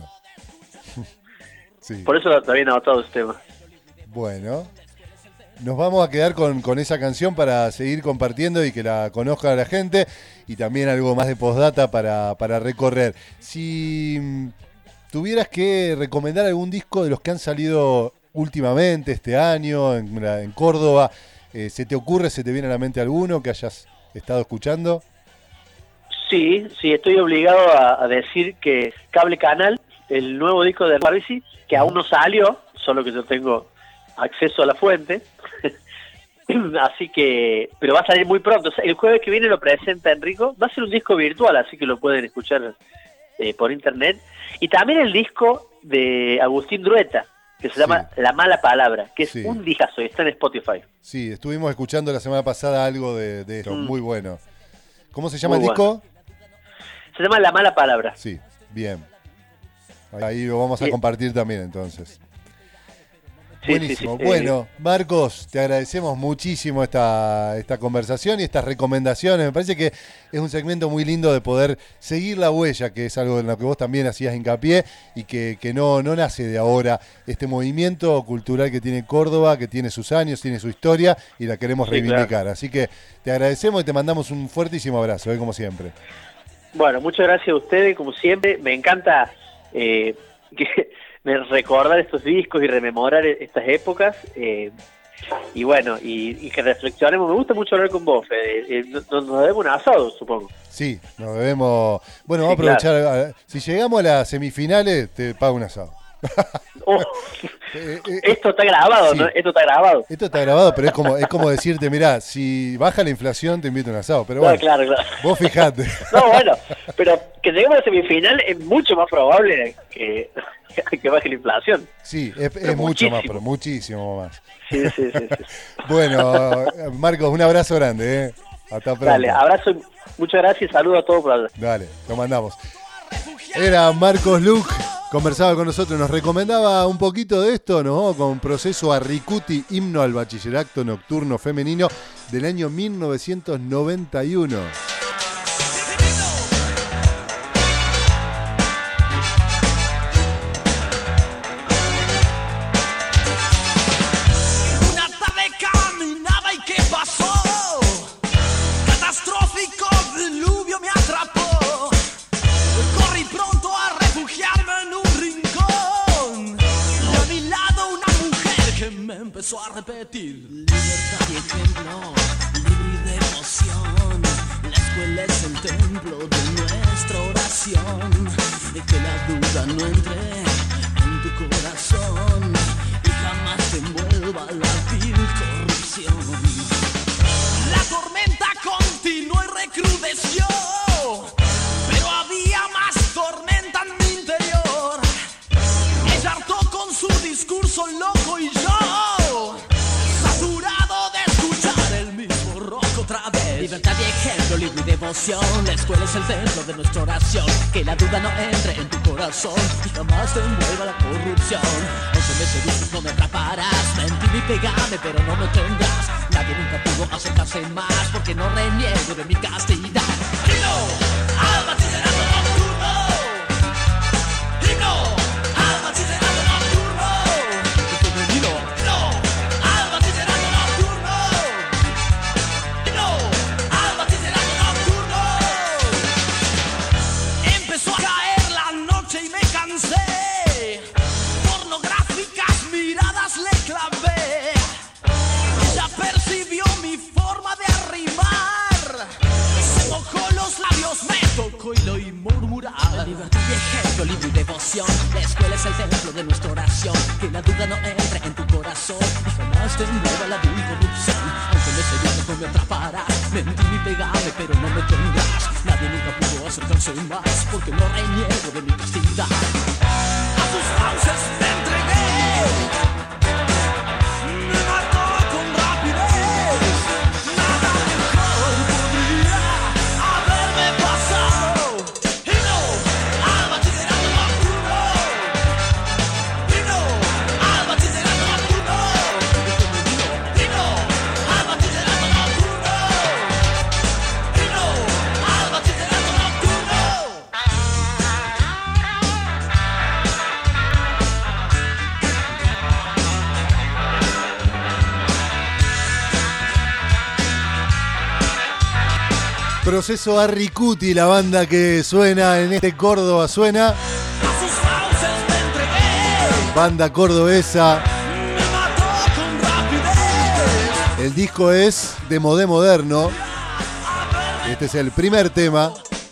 C: Sí.
G: Por eso también he anotado ese tema.
C: Bueno, nos vamos a quedar con, con esa canción para seguir compartiendo y que la conozca la gente y también algo más de postdata para, para recorrer. Si tuvieras que recomendar algún disco de los que han salido últimamente, este año, en, en Córdoba, eh, ¿se te ocurre, se te viene a la mente alguno que hayas estado escuchando?
G: Sí, sí, estoy obligado a, a decir que Cable Canal, el nuevo disco de Parisi, que aún no salió, solo que yo tengo acceso a la fuente, así que, pero va a salir muy pronto. El jueves que viene lo presenta Enrico, va a ser un disco virtual, así que lo pueden escuchar eh, por internet, y también el disco de Agustín Drueta, que se llama sí. La Mala Palabra, que es sí. un discazo y está en Spotify.
C: Sí, estuvimos escuchando la semana pasada algo de, de esto, mm. muy bueno. ¿Cómo se llama
G: muy
C: el disco?
G: Bueno. Se llama La Mala Palabra.
C: Sí, bien. Ahí lo vamos a compartir también entonces. Sí, buenísimo. Sí, sí, bueno, Marcos, te agradecemos muchísimo esta, esta conversación y estas recomendaciones. Me parece que es un segmento muy lindo de poder seguir la huella, que es algo en lo que vos también hacías hincapié y que, que no, no nace de ahora. Este movimiento cultural que tiene Córdoba, que tiene sus años, tiene su historia y la queremos sí, reivindicar. Claro. Así que te agradecemos y te mandamos un fuertísimo abrazo, ¿eh? Como siempre.
G: Bueno, muchas gracias a ustedes, como siempre. Me encanta eh, que... recordar estos discos y rememorar estas épocas eh, y bueno, y, y que reflexionemos. Me gusta mucho hablar con vos, Fede. Eh, nos, nos debemos un asado, supongo.
C: Sí, nos debemos. Bueno, vamos sí, a aprovechar. Claro. Si llegamos a las semifinales, te pago un asado.
G: Oh, eh, eh, esto está grabado, sí. ¿no? Esto está grabado.
C: Esto está grabado, pero es como es como decirte, mirá, si baja la inflación te invito a un asado. Pero bueno, no,
G: claro, claro.
C: Vos fijate.
G: No, bueno, pero que lleguemos a la semifinal es mucho más probable que, que baje la inflación.
C: Sí, es, es mucho más, pero muchísimo más.
G: Sí, sí, sí, sí.
C: Bueno, Marcos, un abrazo grande, ¿eh? Hasta pronto.
G: Dale, abrazo, muchas gracias y saludos a todos por allá.
C: Dale, lo mandamos. Era Marcos Luc, conversaba con nosotros, nos recomendaba un poquito de esto, ¿no? Con Proceso a Ricuti, himno al bachillerato nocturno femenino del año mil novecientos noventa y uno.
I: Empezó a repetir libertad y ejemplo, libre de emoción. La escuela es el templo de nuestra oración. Y que la duda no entre en tu corazón y jamás te envuelva la vil corrupción. La tormenta continuó y recrudeció, pero había más tormenta en mi interior. Ella hartó con su discurso loco y yo saturado de libertad y ejemplo, libro y devoción. La escuela es el templo de nuestra oración. Que la duda no entre en tu corazón y jamás te envuelva la corrupción. Aunque me seduces no me atraparás, mentir y pegarme pero no me tendrás. Nadie nunca pudo acercarse más porque no reniego de mi castidad. Himno al bachillerato nocturno. Himno al bachillerato nocturno. Himno al bachillerato nocturno. Himno al bachillerato nocturno. Empezó a caer la noche y me cansé. Pornográficas miradas le clavé. Ella percibió mi forma de arrimar. Se mojó los labios, me tocó y lo oí murmurar. La libertad y ejemplo, libro y devoción. La escuela es el templo de nuestra oración. Que la duda no entre en tu corazón y jamás te envuelva la vil corrupción. Aunque me seduzcas no me atraparás, mentir y pegarme pero no me tendrás. Nadie nunca pudo acercarse más porque no reniego de mi castidad. A tus fauces me entregué. Me mató con rapidez. Nada mejor podría haberme pasado. Himno al bachillerato nocturno. Himno al bachillerato nocturno. Himno al bachillerato nocturno. Himno al bachillerato nocturno.
C: Proceso Arricuti, la banda que suena en este Córdoba suena. Banda cordobesa. El disco es de Modé Moderno. Este es el primer tema.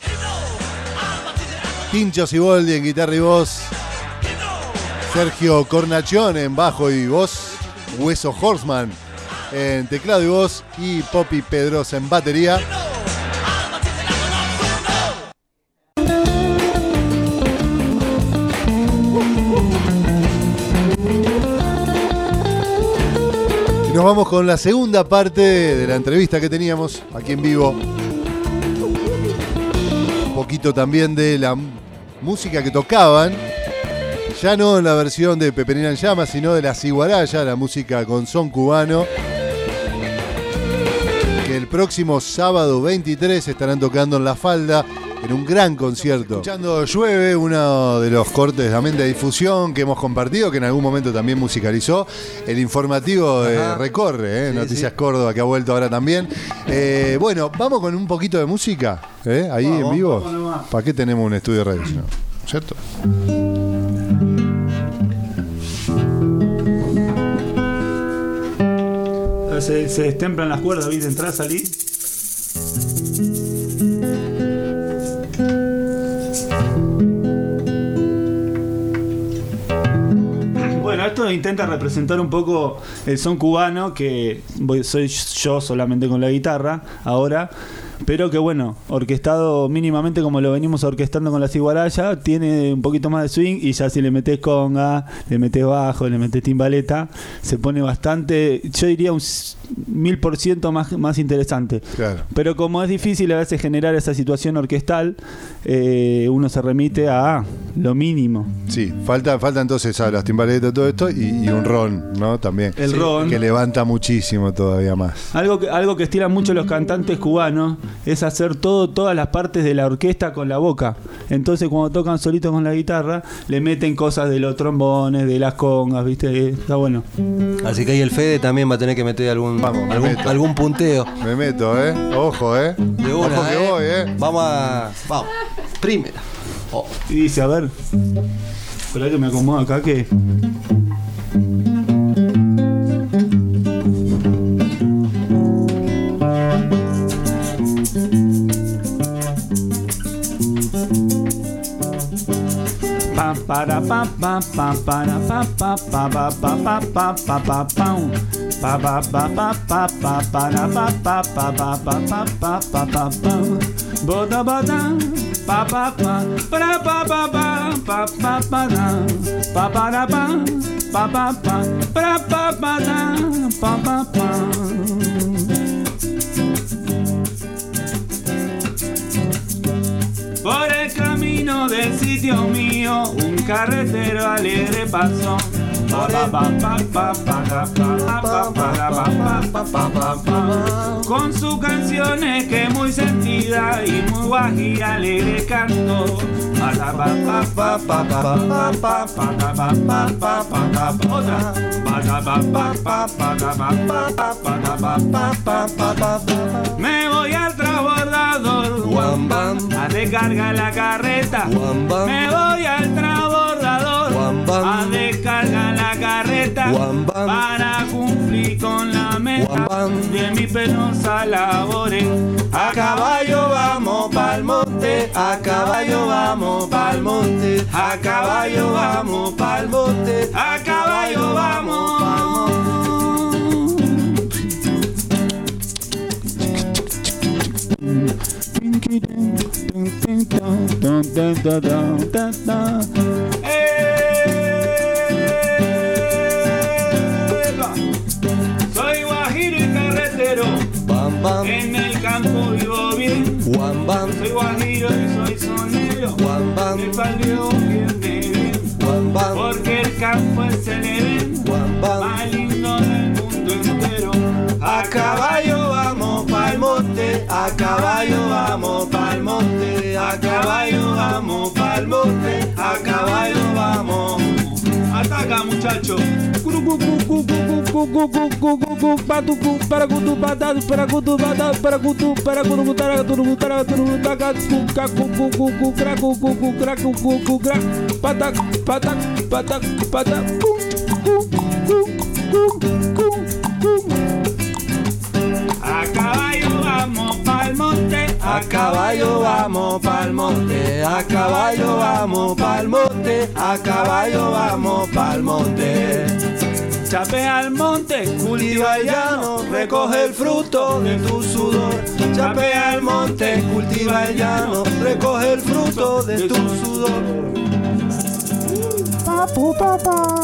C: Tincho Siboldi en guitarra y voz. Sergio Cornachón en bajo y voz. Hueso Horseman en teclado y voz. Y Poppy Pedrosa en batería. Y nos vamos con la segunda parte de la entrevista que teníamos aquí en vivo. Un poquito también de la música que tocaban. Ya no en la versión de Peperina en Llamas, sino de la Ciguaraya, la música con son cubano. Que el próximo sábado veintitrés estarán tocando en La Falda en un gran concierto. Escuchando Llueve, uno de los cortes también de difusión que hemos compartido, que en algún momento también musicalizó. El informativo eh, Recorre, eh, sí, Noticias sí. Córdoba, que ha vuelto ahora también. Eh, bueno, vamos con un poquito de música, eh, ahí vamos, en vivo. ¿Para qué tenemos un estudio de radio? ¿No? ¿Cierto?
E: Se, se destemplan las cuerdas, ¿viste? Entrás, salís. Bueno, esto intenta representar un poco el son cubano, que voy, soy yo solamente con la guitarra ahora, pero que bueno, orquestado mínimamente como lo venimos orquestando con la Ciguaraya, tiene un poquito más de swing y ya si le metés conga, le metés bajo, le metés timbaleta, se pone bastante, yo diría un mil por ciento más, más interesante. Claro. Pero como es difícil a veces generar esa situación orquestal, eh, uno se remite a lo mínimo.
C: Sí, falta, falta entonces a las timbaletas, todo esto, y, y un ron, ¿no? También.
E: El
C: sí,
E: ron.
C: Que levanta muchísimo todavía más.
E: Algo que, algo que estilan mucho los cantantes cubanos es hacer todo, todas las partes de la orquesta con la boca. Entonces cuando tocan solitos con la guitarra, le meten cosas de los trombones, de las congas, ¿viste? Está bueno.
D: Así que ahí el Fede también va a tener que meter algún,
C: Vamos,
D: algún, algún punteo.
C: Me meto, ¿eh? Ojo, ¿eh?
D: De una,
C: Ojo que
D: ¿eh?
C: voy, ¿eh?
D: Vamos a... Vamos. Primera.
E: Oh. Y dice, a ver. Espera que me acomodo acá que... Para pa pa pa para pa pa pa pa pa pa pa pa pam pa pa pa pa pa pa para pa pa pa pa pa pa pa pa pa pam boda boda pa pa pa para pa pa pa pa pa pa pa para pa pa pa pa para pa pa pa pa pa sitio mío, un carretero alegre pasó. Pa, pa, pa, pa, pa, pa, pa, pa, pa, pa, pa, pa. Con sus canciones que muy sentida y muy guajira alegre cantó. Pa, pa, pa, pa, pa, pa, pa, pa, pa, pa, pa, pa, pa, pa. Otra. Pa, pa, pa, pa, pa, pa, pa, pa, pa, pa, pa, pa, pa. Me voy al transbordador, a descargar la carreta. Me voy al transbordador, a descargar la carreta para cumplir con la meta de mi penosa labores. A caballo vamos pa'l monte, a caballo vamos pa'l monte, a caballo vamos pa'l monte, a caballo vamos pa'l monte. Soy guajiro y carretero, bam, bam. En el campo vivo bien, bam, bam. Soy guajiro y soy sonero, bam, bam. Me salió bien de bien, bam, bam. Porque el campo es el evento más lindo del mundo entero. A caballo vamos pa'l monte, a caballo vamos pa'l monte, a caballo vamos pa'l monte, a caballo vamos. Ataca, muchacho. A caballo vamos pa'l monte, a caballo vamos pa'l monte, a caballo vamos pa'l monte, a caballo vamos pa'l monte. Chapea al monte, cultiva el llano, recoge el fruto de tu sudor. Chapea al monte, cultiva el llano, recoge el fruto de tu sudor. Papu, papá.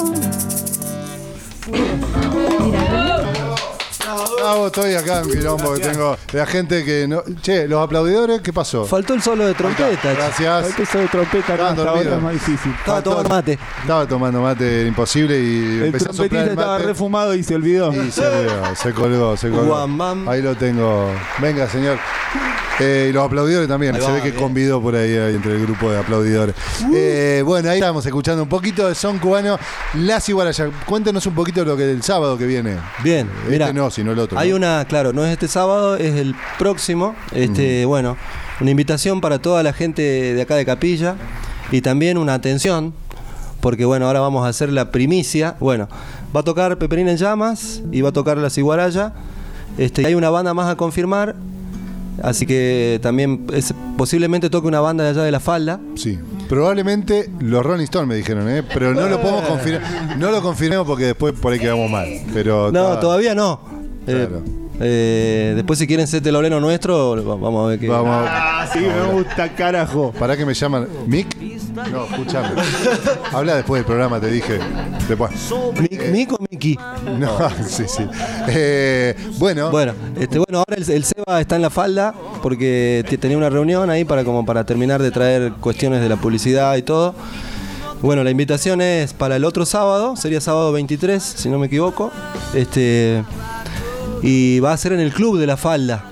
C: Bravo, estoy acá en quilombo que tengo la gente que no. Che, los aplaudidores, ¿qué pasó?
D: Faltó el solo de trompeta.
C: Gracias.
E: Faltó el solo de trompeta, acá hasta ahora es más difícil.
D: Estaba tomando mate.
C: Estaba tomando mate, imposible y
E: el
C: empecé a soplar
E: trompetista
C: el
E: estaba
C: mate.
E: refumado y se olvidó.
C: Y se olvidó, se colgó, se colgó.
D: Guam,
C: Ahí lo tengo. Venga, señor. Eh, y los aplaudidores también.
D: Ahí
C: Se
D: va,
C: ve que
D: bien.
C: convidó por ahí, ahí entre el grupo de aplaudidores.
E: Uh.
C: Eh, bueno, ahí estamos escuchando un poquito de son cubano. Las Iguaraya. Cuéntenos un poquito de lo que del sábado que viene.
D: Bien,
C: Este
D: mira,
C: no, sino el otro.
D: hay
C: ¿no?
D: una, claro, no es este sábado, es el próximo. Este, bueno, una invitación para toda la gente de acá de Capilla y también una atención, porque bueno, ahora vamos a hacer la primicia. Bueno, va a tocar Peperina en Llamas y va a tocar Las Iguaraya. Este, hay una banda más a confirmar. Así que también es, posiblemente toque una banda de allá de La Falda.
C: Sí, probablemente los Rolling Stones me dijeron, ¿eh? Pero no lo podemos confirmar. No lo confirmemos porque después por ahí quedamos mal. Pero
D: No,
C: está-
D: todavía no.
C: Claro.
D: Eh, eh, después si quieren ser telonero nuestro, va- vamos a ver qué.
C: Vamos a-
E: Ah, sí, me gusta, carajo.
C: ¿Para qué me llaman? ¿Mick? No, escúchame. Habla después del programa, te dije. Después.
D: Mi- ¿Mico o Miki?
C: No, sí, sí. Eh, bueno,
D: Bueno, este, bueno, ahora el, el Seba está en La Falda porque te- tenía una reunión ahí para como para terminar de traer cuestiones de la publicidad y todo. Bueno, la invitación es para el otro sábado, sería sábado veintitrés, si no me equivoco. Este y va a ser en el Club de La Falda.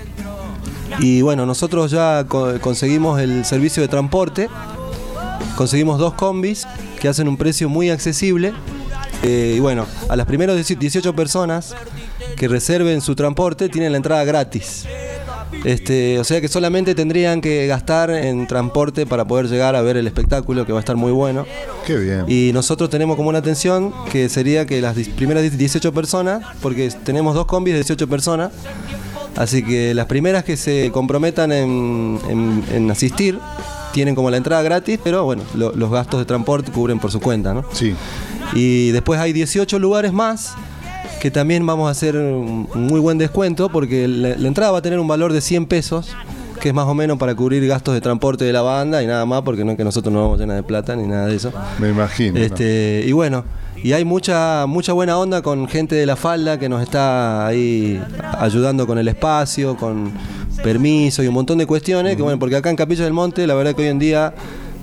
D: Y bueno, nosotros ya co- conseguimos el servicio de transporte. Conseguimos dos combis que hacen un precio muy accesible. Eh, y bueno, a las primeras dieciocho personas que reserven su transporte tienen la entrada gratis. Este, o sea que solamente tendrían que gastar en transporte para poder llegar a ver el espectáculo, que va a estar muy bueno.
C: qué bien.
D: Y nosotros tenemos como una atención que sería que las dis- primeras dieciocho personas, porque tenemos dos combis de dieciocho personas, así que las primeras que se comprometan en, en- en asistir tienen como la entrada gratis, pero bueno, lo- los gastos de transporte cubren por su cuenta, ¿no?
C: Sí.
D: Y después hay dieciocho lugares más que también vamos a hacer un un muy buen descuento porque la, la entrada va a tener un valor de cien pesos, que es más o menos para cubrir gastos de transporte de la banda y nada más, porque no es que nosotros no vamos llena de plata ni nada de eso.
C: Me imagino.
D: Este, y bueno, y hay mucha mucha buena onda con gente de La Falda que nos está ahí ayudando con el espacio, con permiso y un montón de cuestiones, que bueno, porque acá en Capilla del Monte la verdad que hoy en día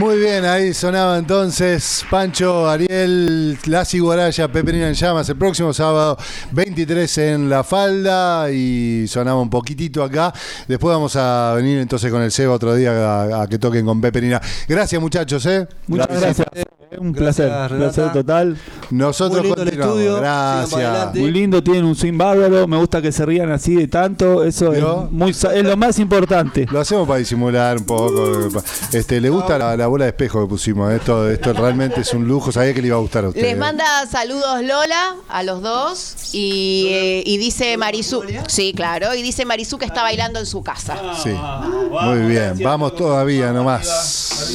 C: Muy bien, ahí sonaba entonces Pancho, Ariel, La Ciguaraya, Peperina en Llamas, el próximo sábado veintitrés en La Falda, y sonaba un poquitito acá. Después vamos a venir entonces con el Seba otro día a, a que toquen con Peperina. Gracias, muchachos, ¿eh?
E: Muchas gracias. Un placer,
D: Gracias,
E: un placer total.
C: Nosotros
D: Muy lindo el
C: continuamos.
D: estudio.
C: Gracias.
E: Muy lindo, tienen un swing bárbaro. Me gusta que se rían así de tanto. Eso es,
C: ¿Yo?
E: muy, sa- es lo más importante.
C: Lo hacemos para disimular un poco. Este, ¿le gusta la, la bola de espejo que pusimos? Esto, esto realmente es un lujo. Sabía que le iba a gustar a usted.
J: Les manda saludos Lola a los dos y, eh, y dice Marisú, sí, claro, y dice Marisú que está bailando en su casa.
C: Sí. Muy bien. Vamos todavía nomás.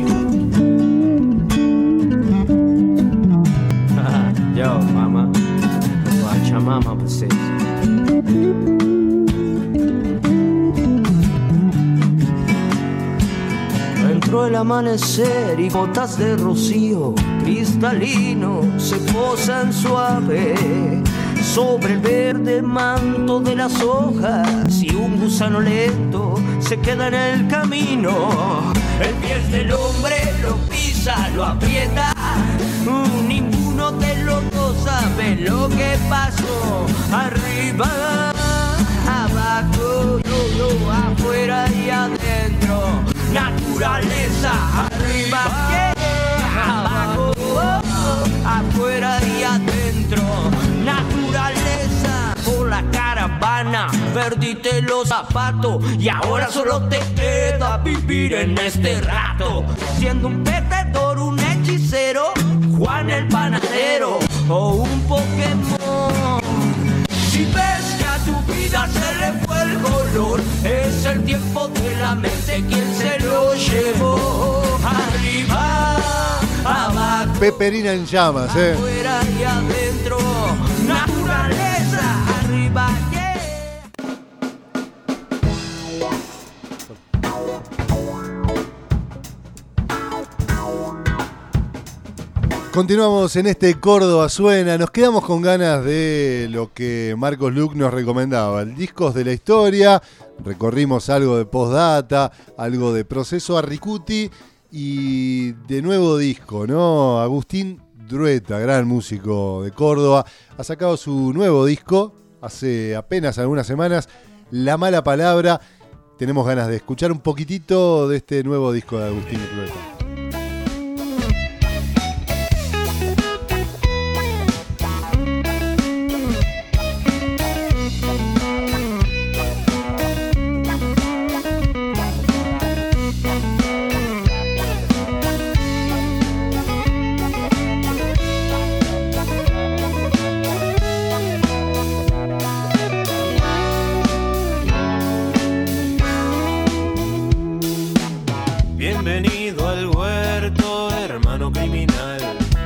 K: Yo, mama, watch mama persist. Entró el amanecer y gotas de rocío cristalino se posan suave sobre el verde manto de las hojas, y un gusano lento se queda en el camino. El pie del hombre lo pisa, lo aprieta, uh, ninguno de los dos sabe lo que pasó. Arriba, abajo, yo, yo, afuera y adentro. Naturaleza, arriba, yeah, abajo, oh, oh, afuera y adentro. Naturaleza, por la caravana, perdiste los zapatos y ahora solo te queda vivir en este rato. Siendo un perdedor, un hechicero, Juan el panadero o un Pokémon. Si ves que a tu vida se le fue el color, es el tiempo de la mente quien se lo llevó. Arriba, abajo,
C: Peperina en Llamas, ¿eh?
K: afuera y adentro. Naturaleza, arriba, yeah.
C: Continuamos en este Córdoba Suena. Nos quedamos con ganas de lo que Marcos Luc nos recomendaba. El Discos de la Historia. Recorrimos algo de Postdata, algo de Proceso Arricuti y de nuevo disco, ¿no? Agustín Drueta, gran músico de Córdoba, ha sacado su nuevo disco hace apenas algunas semanas, La Mala Palabra. Tenemos ganas de escuchar un poquitito de este nuevo disco de Agustín Drueta.
L: Bienvenido al huerto, hermano criminal.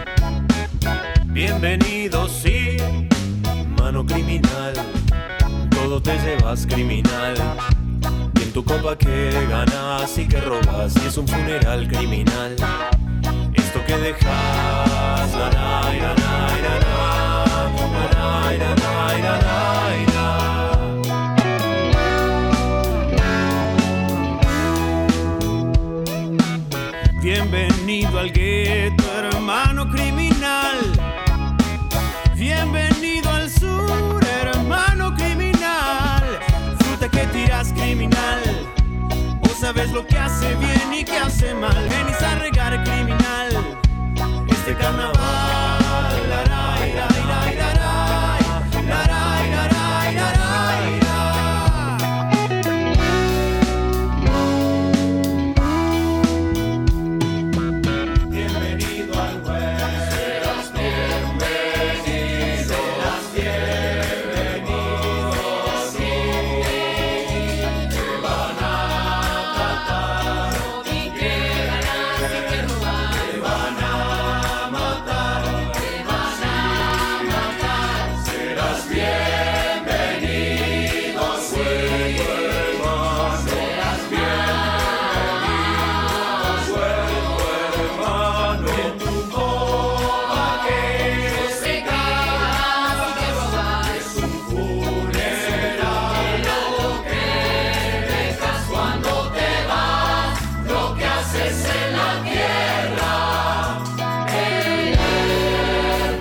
L: Bienvenido, sí, mano criminal. Todo te llevas criminal. Y en tu copa que ganas y que robas, y es un funeral criminal. Esto que dejas, la na, la na, la na, la na, la na, la na. Bienvenido al gueto, hermano criminal. Bienvenido al sur, hermano criminal. Fruta que tiras criminal. Vos sabes lo que hace bien y que hace mal. Venís a regar criminal. Este carnaval. La, la, la, la, la, la, la, la, la, la, la. Matar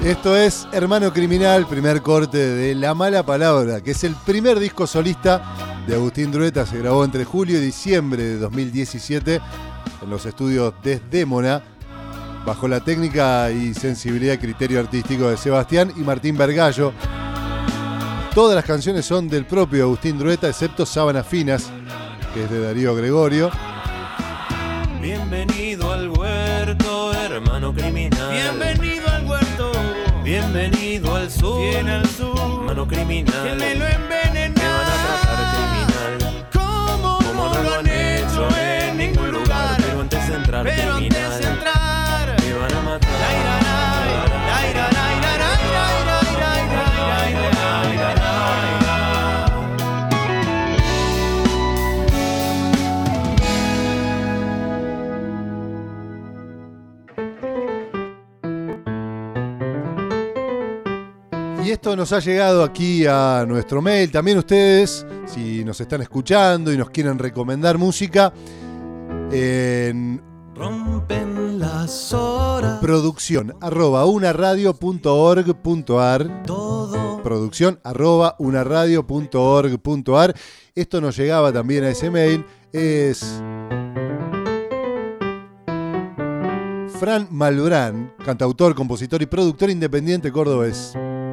C: Esto es Hermano Criminal, primer corte de La Mala Palabra, que es el primer disco solista de Agustín Drueta. Se grabó entre julio y diciembre de dos mil diecisiete en los estudios Desdémona, bajo la técnica y sensibilidad y criterio artístico de Sebastián y Martín Vergallo. Todas las canciones son del propio Agustín Drueta, excepto Sábanas Finas, que es de Darío Gregorio.
L: Bienvenido al huerto, hermano criminal.
I: Bienvenido al huerto.
L: Bienvenido al sur.
I: Viene al sur.
L: Hermano criminal.
I: Que me lo envenenan.
L: Me van a tratar criminal.
I: ¿Cómo,
L: Como no lo han hecho en ningún lugar. Pero antes de entrar
I: Pero
L: criminal.
I: antes de entrar.
L: Me van a matar.
C: Y esto nos ha llegado aquí a nuestro mail. También ustedes, si nos están escuchando y nos quieren recomendar música, en
I: Rompen las horas.
C: producción arroba unaradio punto org punto ar.
I: Todo.
C: Producción arroba unaradio punto org punto ar. Esto nos llegaba también a ese mail. Es Fran Malbrán, cantautor, compositor y productor independiente cordobés.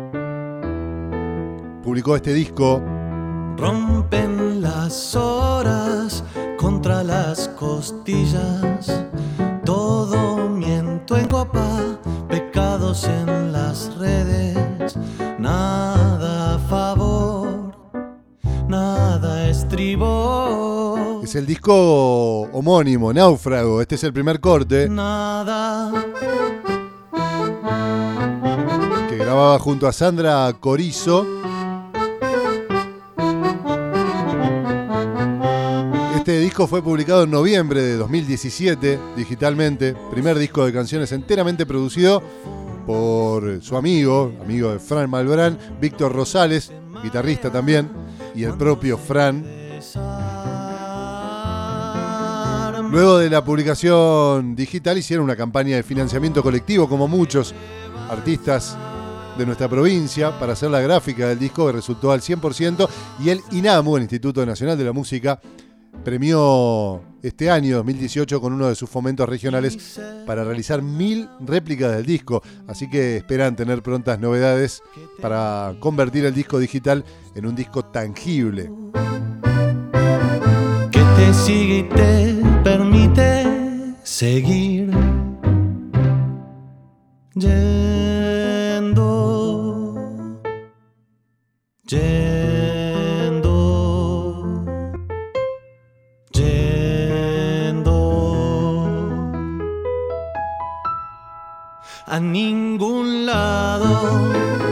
C: Publicó este disco.
I: Rompen las horas contra las costillas. Todo miento en copa, pecados en las redes. Nada a favor, nada estribor.
C: Es el disco homónimo, Náufrago. Este es el primer corte.
I: Nada.
C: Que grababa junto a Sandra Corizo. Este disco fue publicado en noviembre de dos mil diecisiete, digitalmente. Primer disco de canciones enteramente producido por su amigo, amigo de Fran Malbrán, Víctor Rosales, guitarrista también, y el propio Fran. Luego de la publicación digital hicieron una campaña de financiamiento colectivo, como muchos artistas de nuestra provincia, para hacer la gráfica del disco, que resultó al cien por ciento, y el INAMU, el Instituto Nacional de la Música, premió este año dos mil dieciocho con uno de sus fomentos regionales para realizar mil réplicas del disco. Así que esperan tener prontas novedades para convertir el disco digital en un disco tangible.
I: Que te sigue y te permite seguir yendo, yendo. A ningún lado.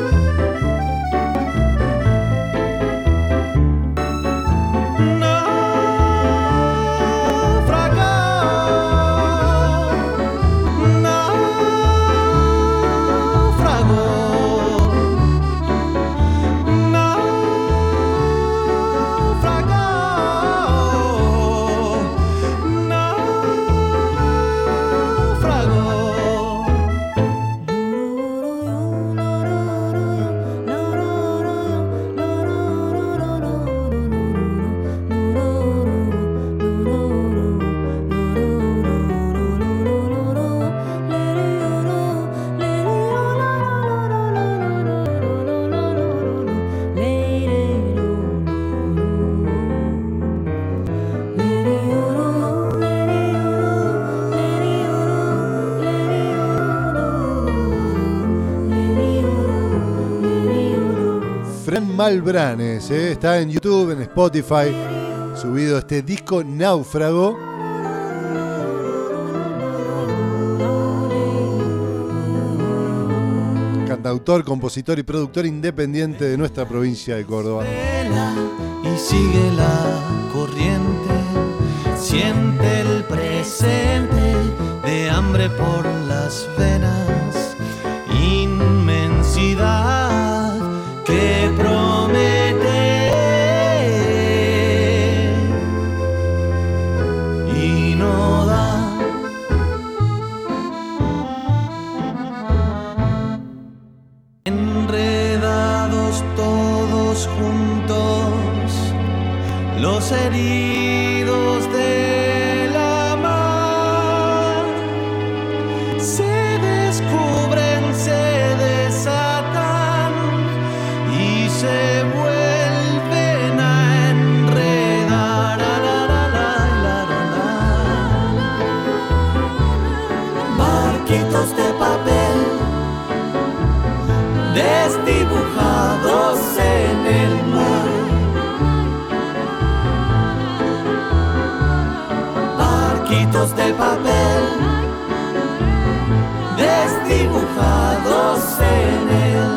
C: Malbranes, ¿eh? Está en YouTube, en Spotify, subido este disco Náufrago. Cantautor, compositor y productor independiente de nuestra provincia de Córdoba.
I: Y sigue la corriente, siente el presente de hambre por las venas, inmensidad que promete y no da.
M: los heridos de la mar se descubren, se desatan y se vuelven a enredar. La, la, la, la, la, la. Barquitos de papel desdibujados en el mar, barquitos de papel desdibujados en el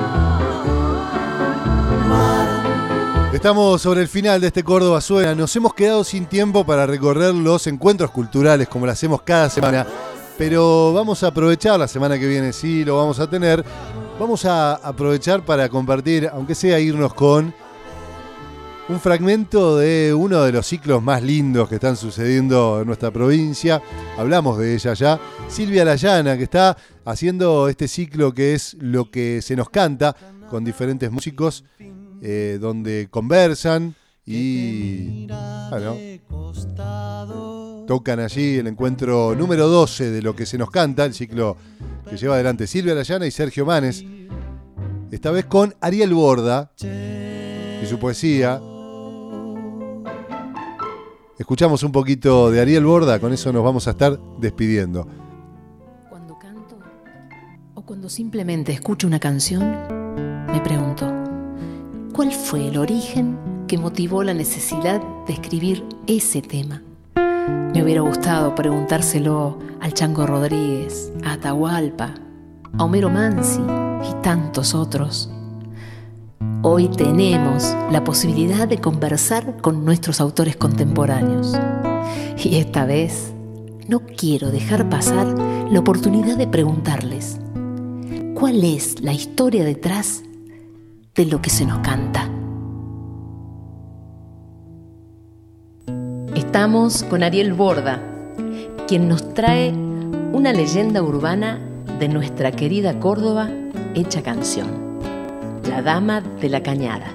M: mar.
C: Estamos sobre el final de este Córdoba Suena. Nos hemos quedado sin tiempo para recorrer los encuentros culturales como lo hacemos cada semana, pero vamos a aprovechar, la semana que viene sí lo vamos a tener. Vamos a aprovechar para compartir, aunque sea irnos con un fragmento de uno de los ciclos más lindos que están sucediendo en nuestra provincia. Hablamos de ella ya. Silvia Layana, que está haciendo este ciclo que es Lo que se nos canta, con diferentes músicos, eh, donde conversan y bueno, tocan allí el encuentro número doce de Lo que se nos canta, el ciclo que lleva adelante Silvia Layana y Sergio Manes, esta vez con Ariel Borda y su poesía. Escuchamos un poquito de Ariel Borda, con eso nos vamos a estar despidiendo.
N: Cuando canto o cuando simplemente escucho una canción, me pregunto, ¿cuál fue el origen que motivó la necesidad de escribir ese tema? Me hubiera gustado preguntárselo al Chango Rodríguez, a Atahualpa, a Homero Mansi y tantos otros. Hoy tenemos la posibilidad de conversar con nuestros autores contemporáneos. Y esta vez no quiero dejar pasar la oportunidad de preguntarles, ¿cuál es la historia detrás de lo que se nos canta? Estamos con Ariel Borda, quien nos trae una leyenda urbana de nuestra querida Córdoba hecha canción, La Dama de la Cañada.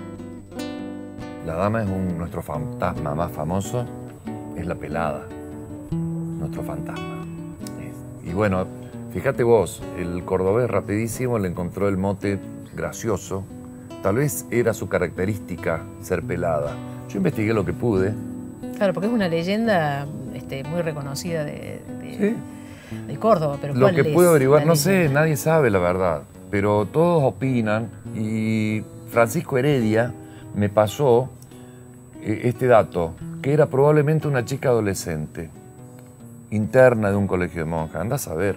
O: La dama es un, nuestro fantasma más famoso, es la pelada, nuestro fantasma. Y bueno, fíjate vos, el cordobés rapidísimo le encontró el mote gracioso, tal vez era su característica ser pelada. Yo investigué lo que pude.
P: Claro, porque es una leyenda este, muy reconocida de, de,
O: ¿Sí?
P: de Córdoba. Pero
O: lo
P: ¿cuál
O: que
P: es
O: puedo averiguar,
P: la
O: no
P: leyenda?
O: sé, nadie sabe la verdad, pero todos opinan y Francisco Heredia me pasó eh, este dato, que era probablemente una chica adolescente, interna de un colegio de monjas, andá a saber,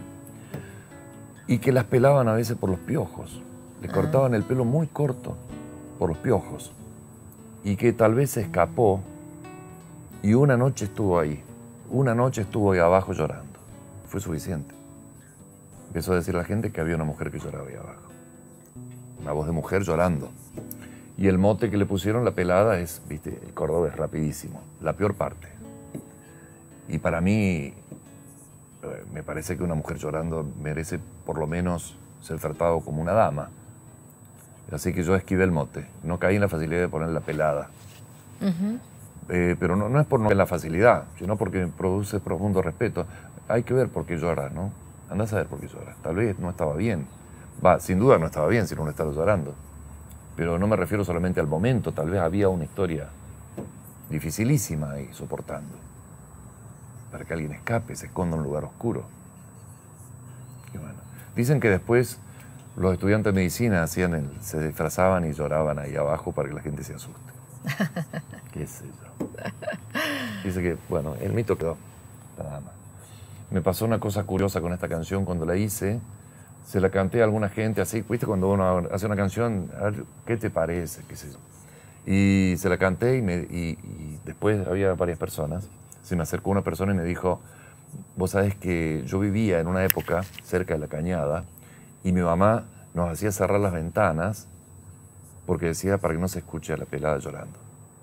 O: y que las pelaban a veces por los piojos, le cortaban el pelo muy corto por los piojos, y que tal vez se escapó. Y una noche estuvo ahí, una noche estuvo ahí abajo llorando. Fue suficiente. Empezó a decir a la gente que había una mujer que lloraba ahí abajo. Una voz de mujer llorando. Y el mote que le pusieron, la pelada, es, viste, el Córdoba es rapidísimo, la peor parte. Y para mí, me parece que una mujer llorando merece por lo menos ser tratado como una dama. Así que yo esquivé el mote, no caí en la facilidad de poner la pelada. Uh-huh. Eh, pero no, no es por no ver la facilidad, sino porque me produce profundo respeto. Hay que ver por qué llora, ¿no? Andá a saber por qué llora. Tal vez no estaba bien. Va, sin duda no estaba bien si no estaba llorando. Pero no me refiero solamente al momento, tal vez había una historia dificilísima ahí soportando. Para que alguien escape, se esconda en un lugar oscuro. Y bueno, dicen que después los estudiantes de medicina hacían el, se disfrazaban y lloraban ahí abajo para que la gente se asuste. ¿Qué sé yo? Dice que, bueno, el mito quedó, nada más. Me pasó una cosa curiosa con esta canción cuando la hice. Se la canté a alguna gente así, ¿viste? Cuando uno hace una canción, a ver, ¿qué te parece? ¿Qué sé yo? Y se la canté y, me, y, y después había varias personas. Se me acercó una persona y me dijo, vos sabés que yo vivía en una época cerca de la Cañada y mi mamá nos hacía cerrar las ventanas porque decía para que no se escuche a la pelada llorando.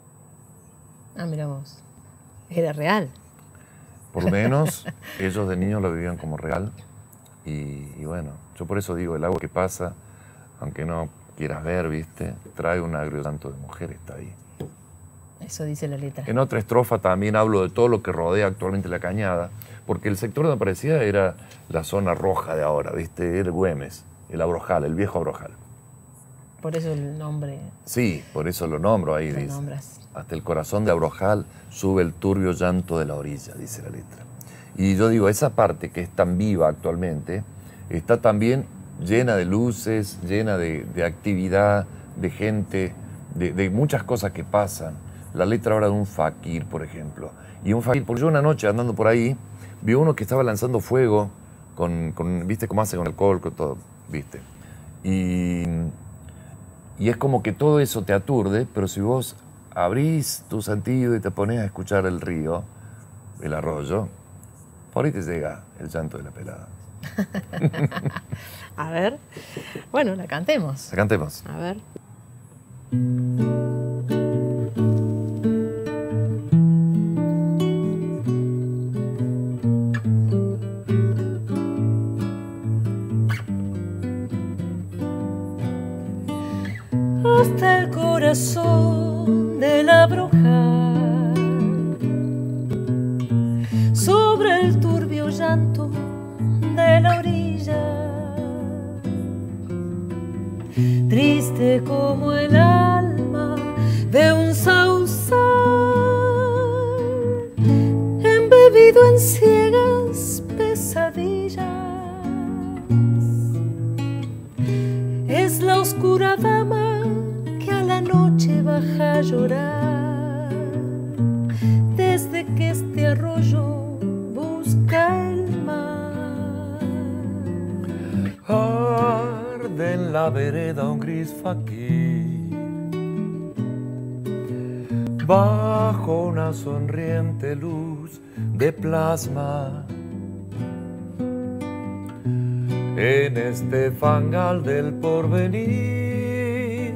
P: Ah, mira vos. Era real.
O: Por lo menos ellos de niños lo vivían como real. Y, y bueno, yo por eso digo, el agua que pasa, aunque no quieras ver, ¿viste? Trae un agrio llanto de mujer, está ahí.
P: Eso dice la letra.
O: En otra estrofa también hablo de todo lo que rodea actualmente la Cañada, porque el sector donde aparecía era la zona roja de ahora, ¿viste? Era Güemes, el Abrojal, el viejo Abrojal.
P: Por eso el nombre.
O: Sí, por eso lo nombro ahí,
P: Lo
O: dice.
P: nombras.
O: Hasta el corazón de Abrojal sube el turbio llanto de la orilla, dice la letra. Y yo digo, esa parte que es tan viva actualmente, está también llena de luces, llena de, de actividad, de gente, de, de muchas cosas que pasan. La letra ahora de un fakir, por ejemplo. Y un fakir, porque yo una noche andando por ahí, vi uno que estaba lanzando fuego, con, con ¿viste cómo hace con alcohol, con todo? ¿Viste? Y, y es como que todo eso te aturde, pero si vos abrís tu sentido y te pones a escuchar el río, el arroyo, por ahí te llega el llanto de la pelada.
P: A ver. Bueno, la cantemos.
O: La cantemos.
P: A ver.
I: Hasta el corazón de la bruja, sobre el turbio llanto de la orilla, triste como el alma de un sausal, embebido en ciegas pesadillas. Es la oscura dama que a la noche baja a llorar, desde que este arroyo busca el mar.
O: Arde en la vereda un gris fakir, bajo una sonriente luz de plasma. En este fangal del porvenir,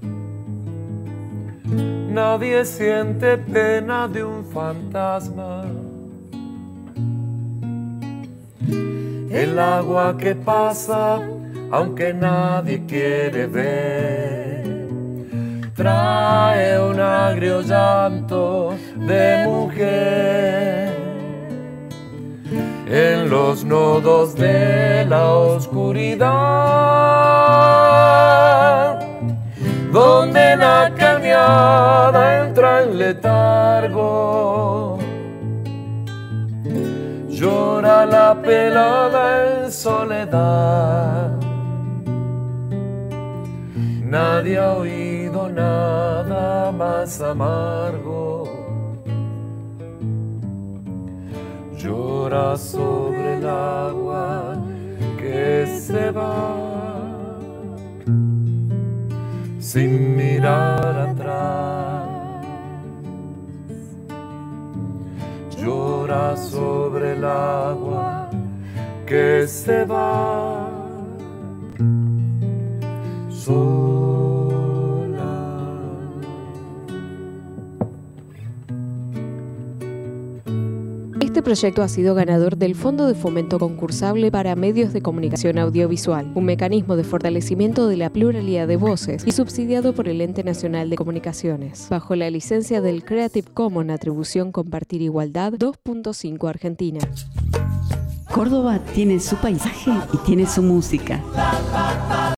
O: nadie siente pena de un fantasma. El agua que pasa, aunque nadie quiere ver, trae un agrio llanto de mujer. En los nodos de la oscuridad, donde la cañada entra en letargo, llora la pelada en soledad. Nadie ha oído nada más amargo. Llora sobre el agua que se va, sin mirar atrás. Llora sobre el agua que se va, sola.
A: Este proyecto ha sido ganador del Fondo de Fomento Concursable para Medios de Comunicación Audiovisual, un mecanismo de fortalecimiento de la pluralidad de voces y subsidiado por el Ente Nacional de Comunicaciones, bajo la licencia del Creative Commons Atribución Compartir Igualdad dos punto cinco Argentina.
Q: Córdoba tiene su paisaje y tiene su música.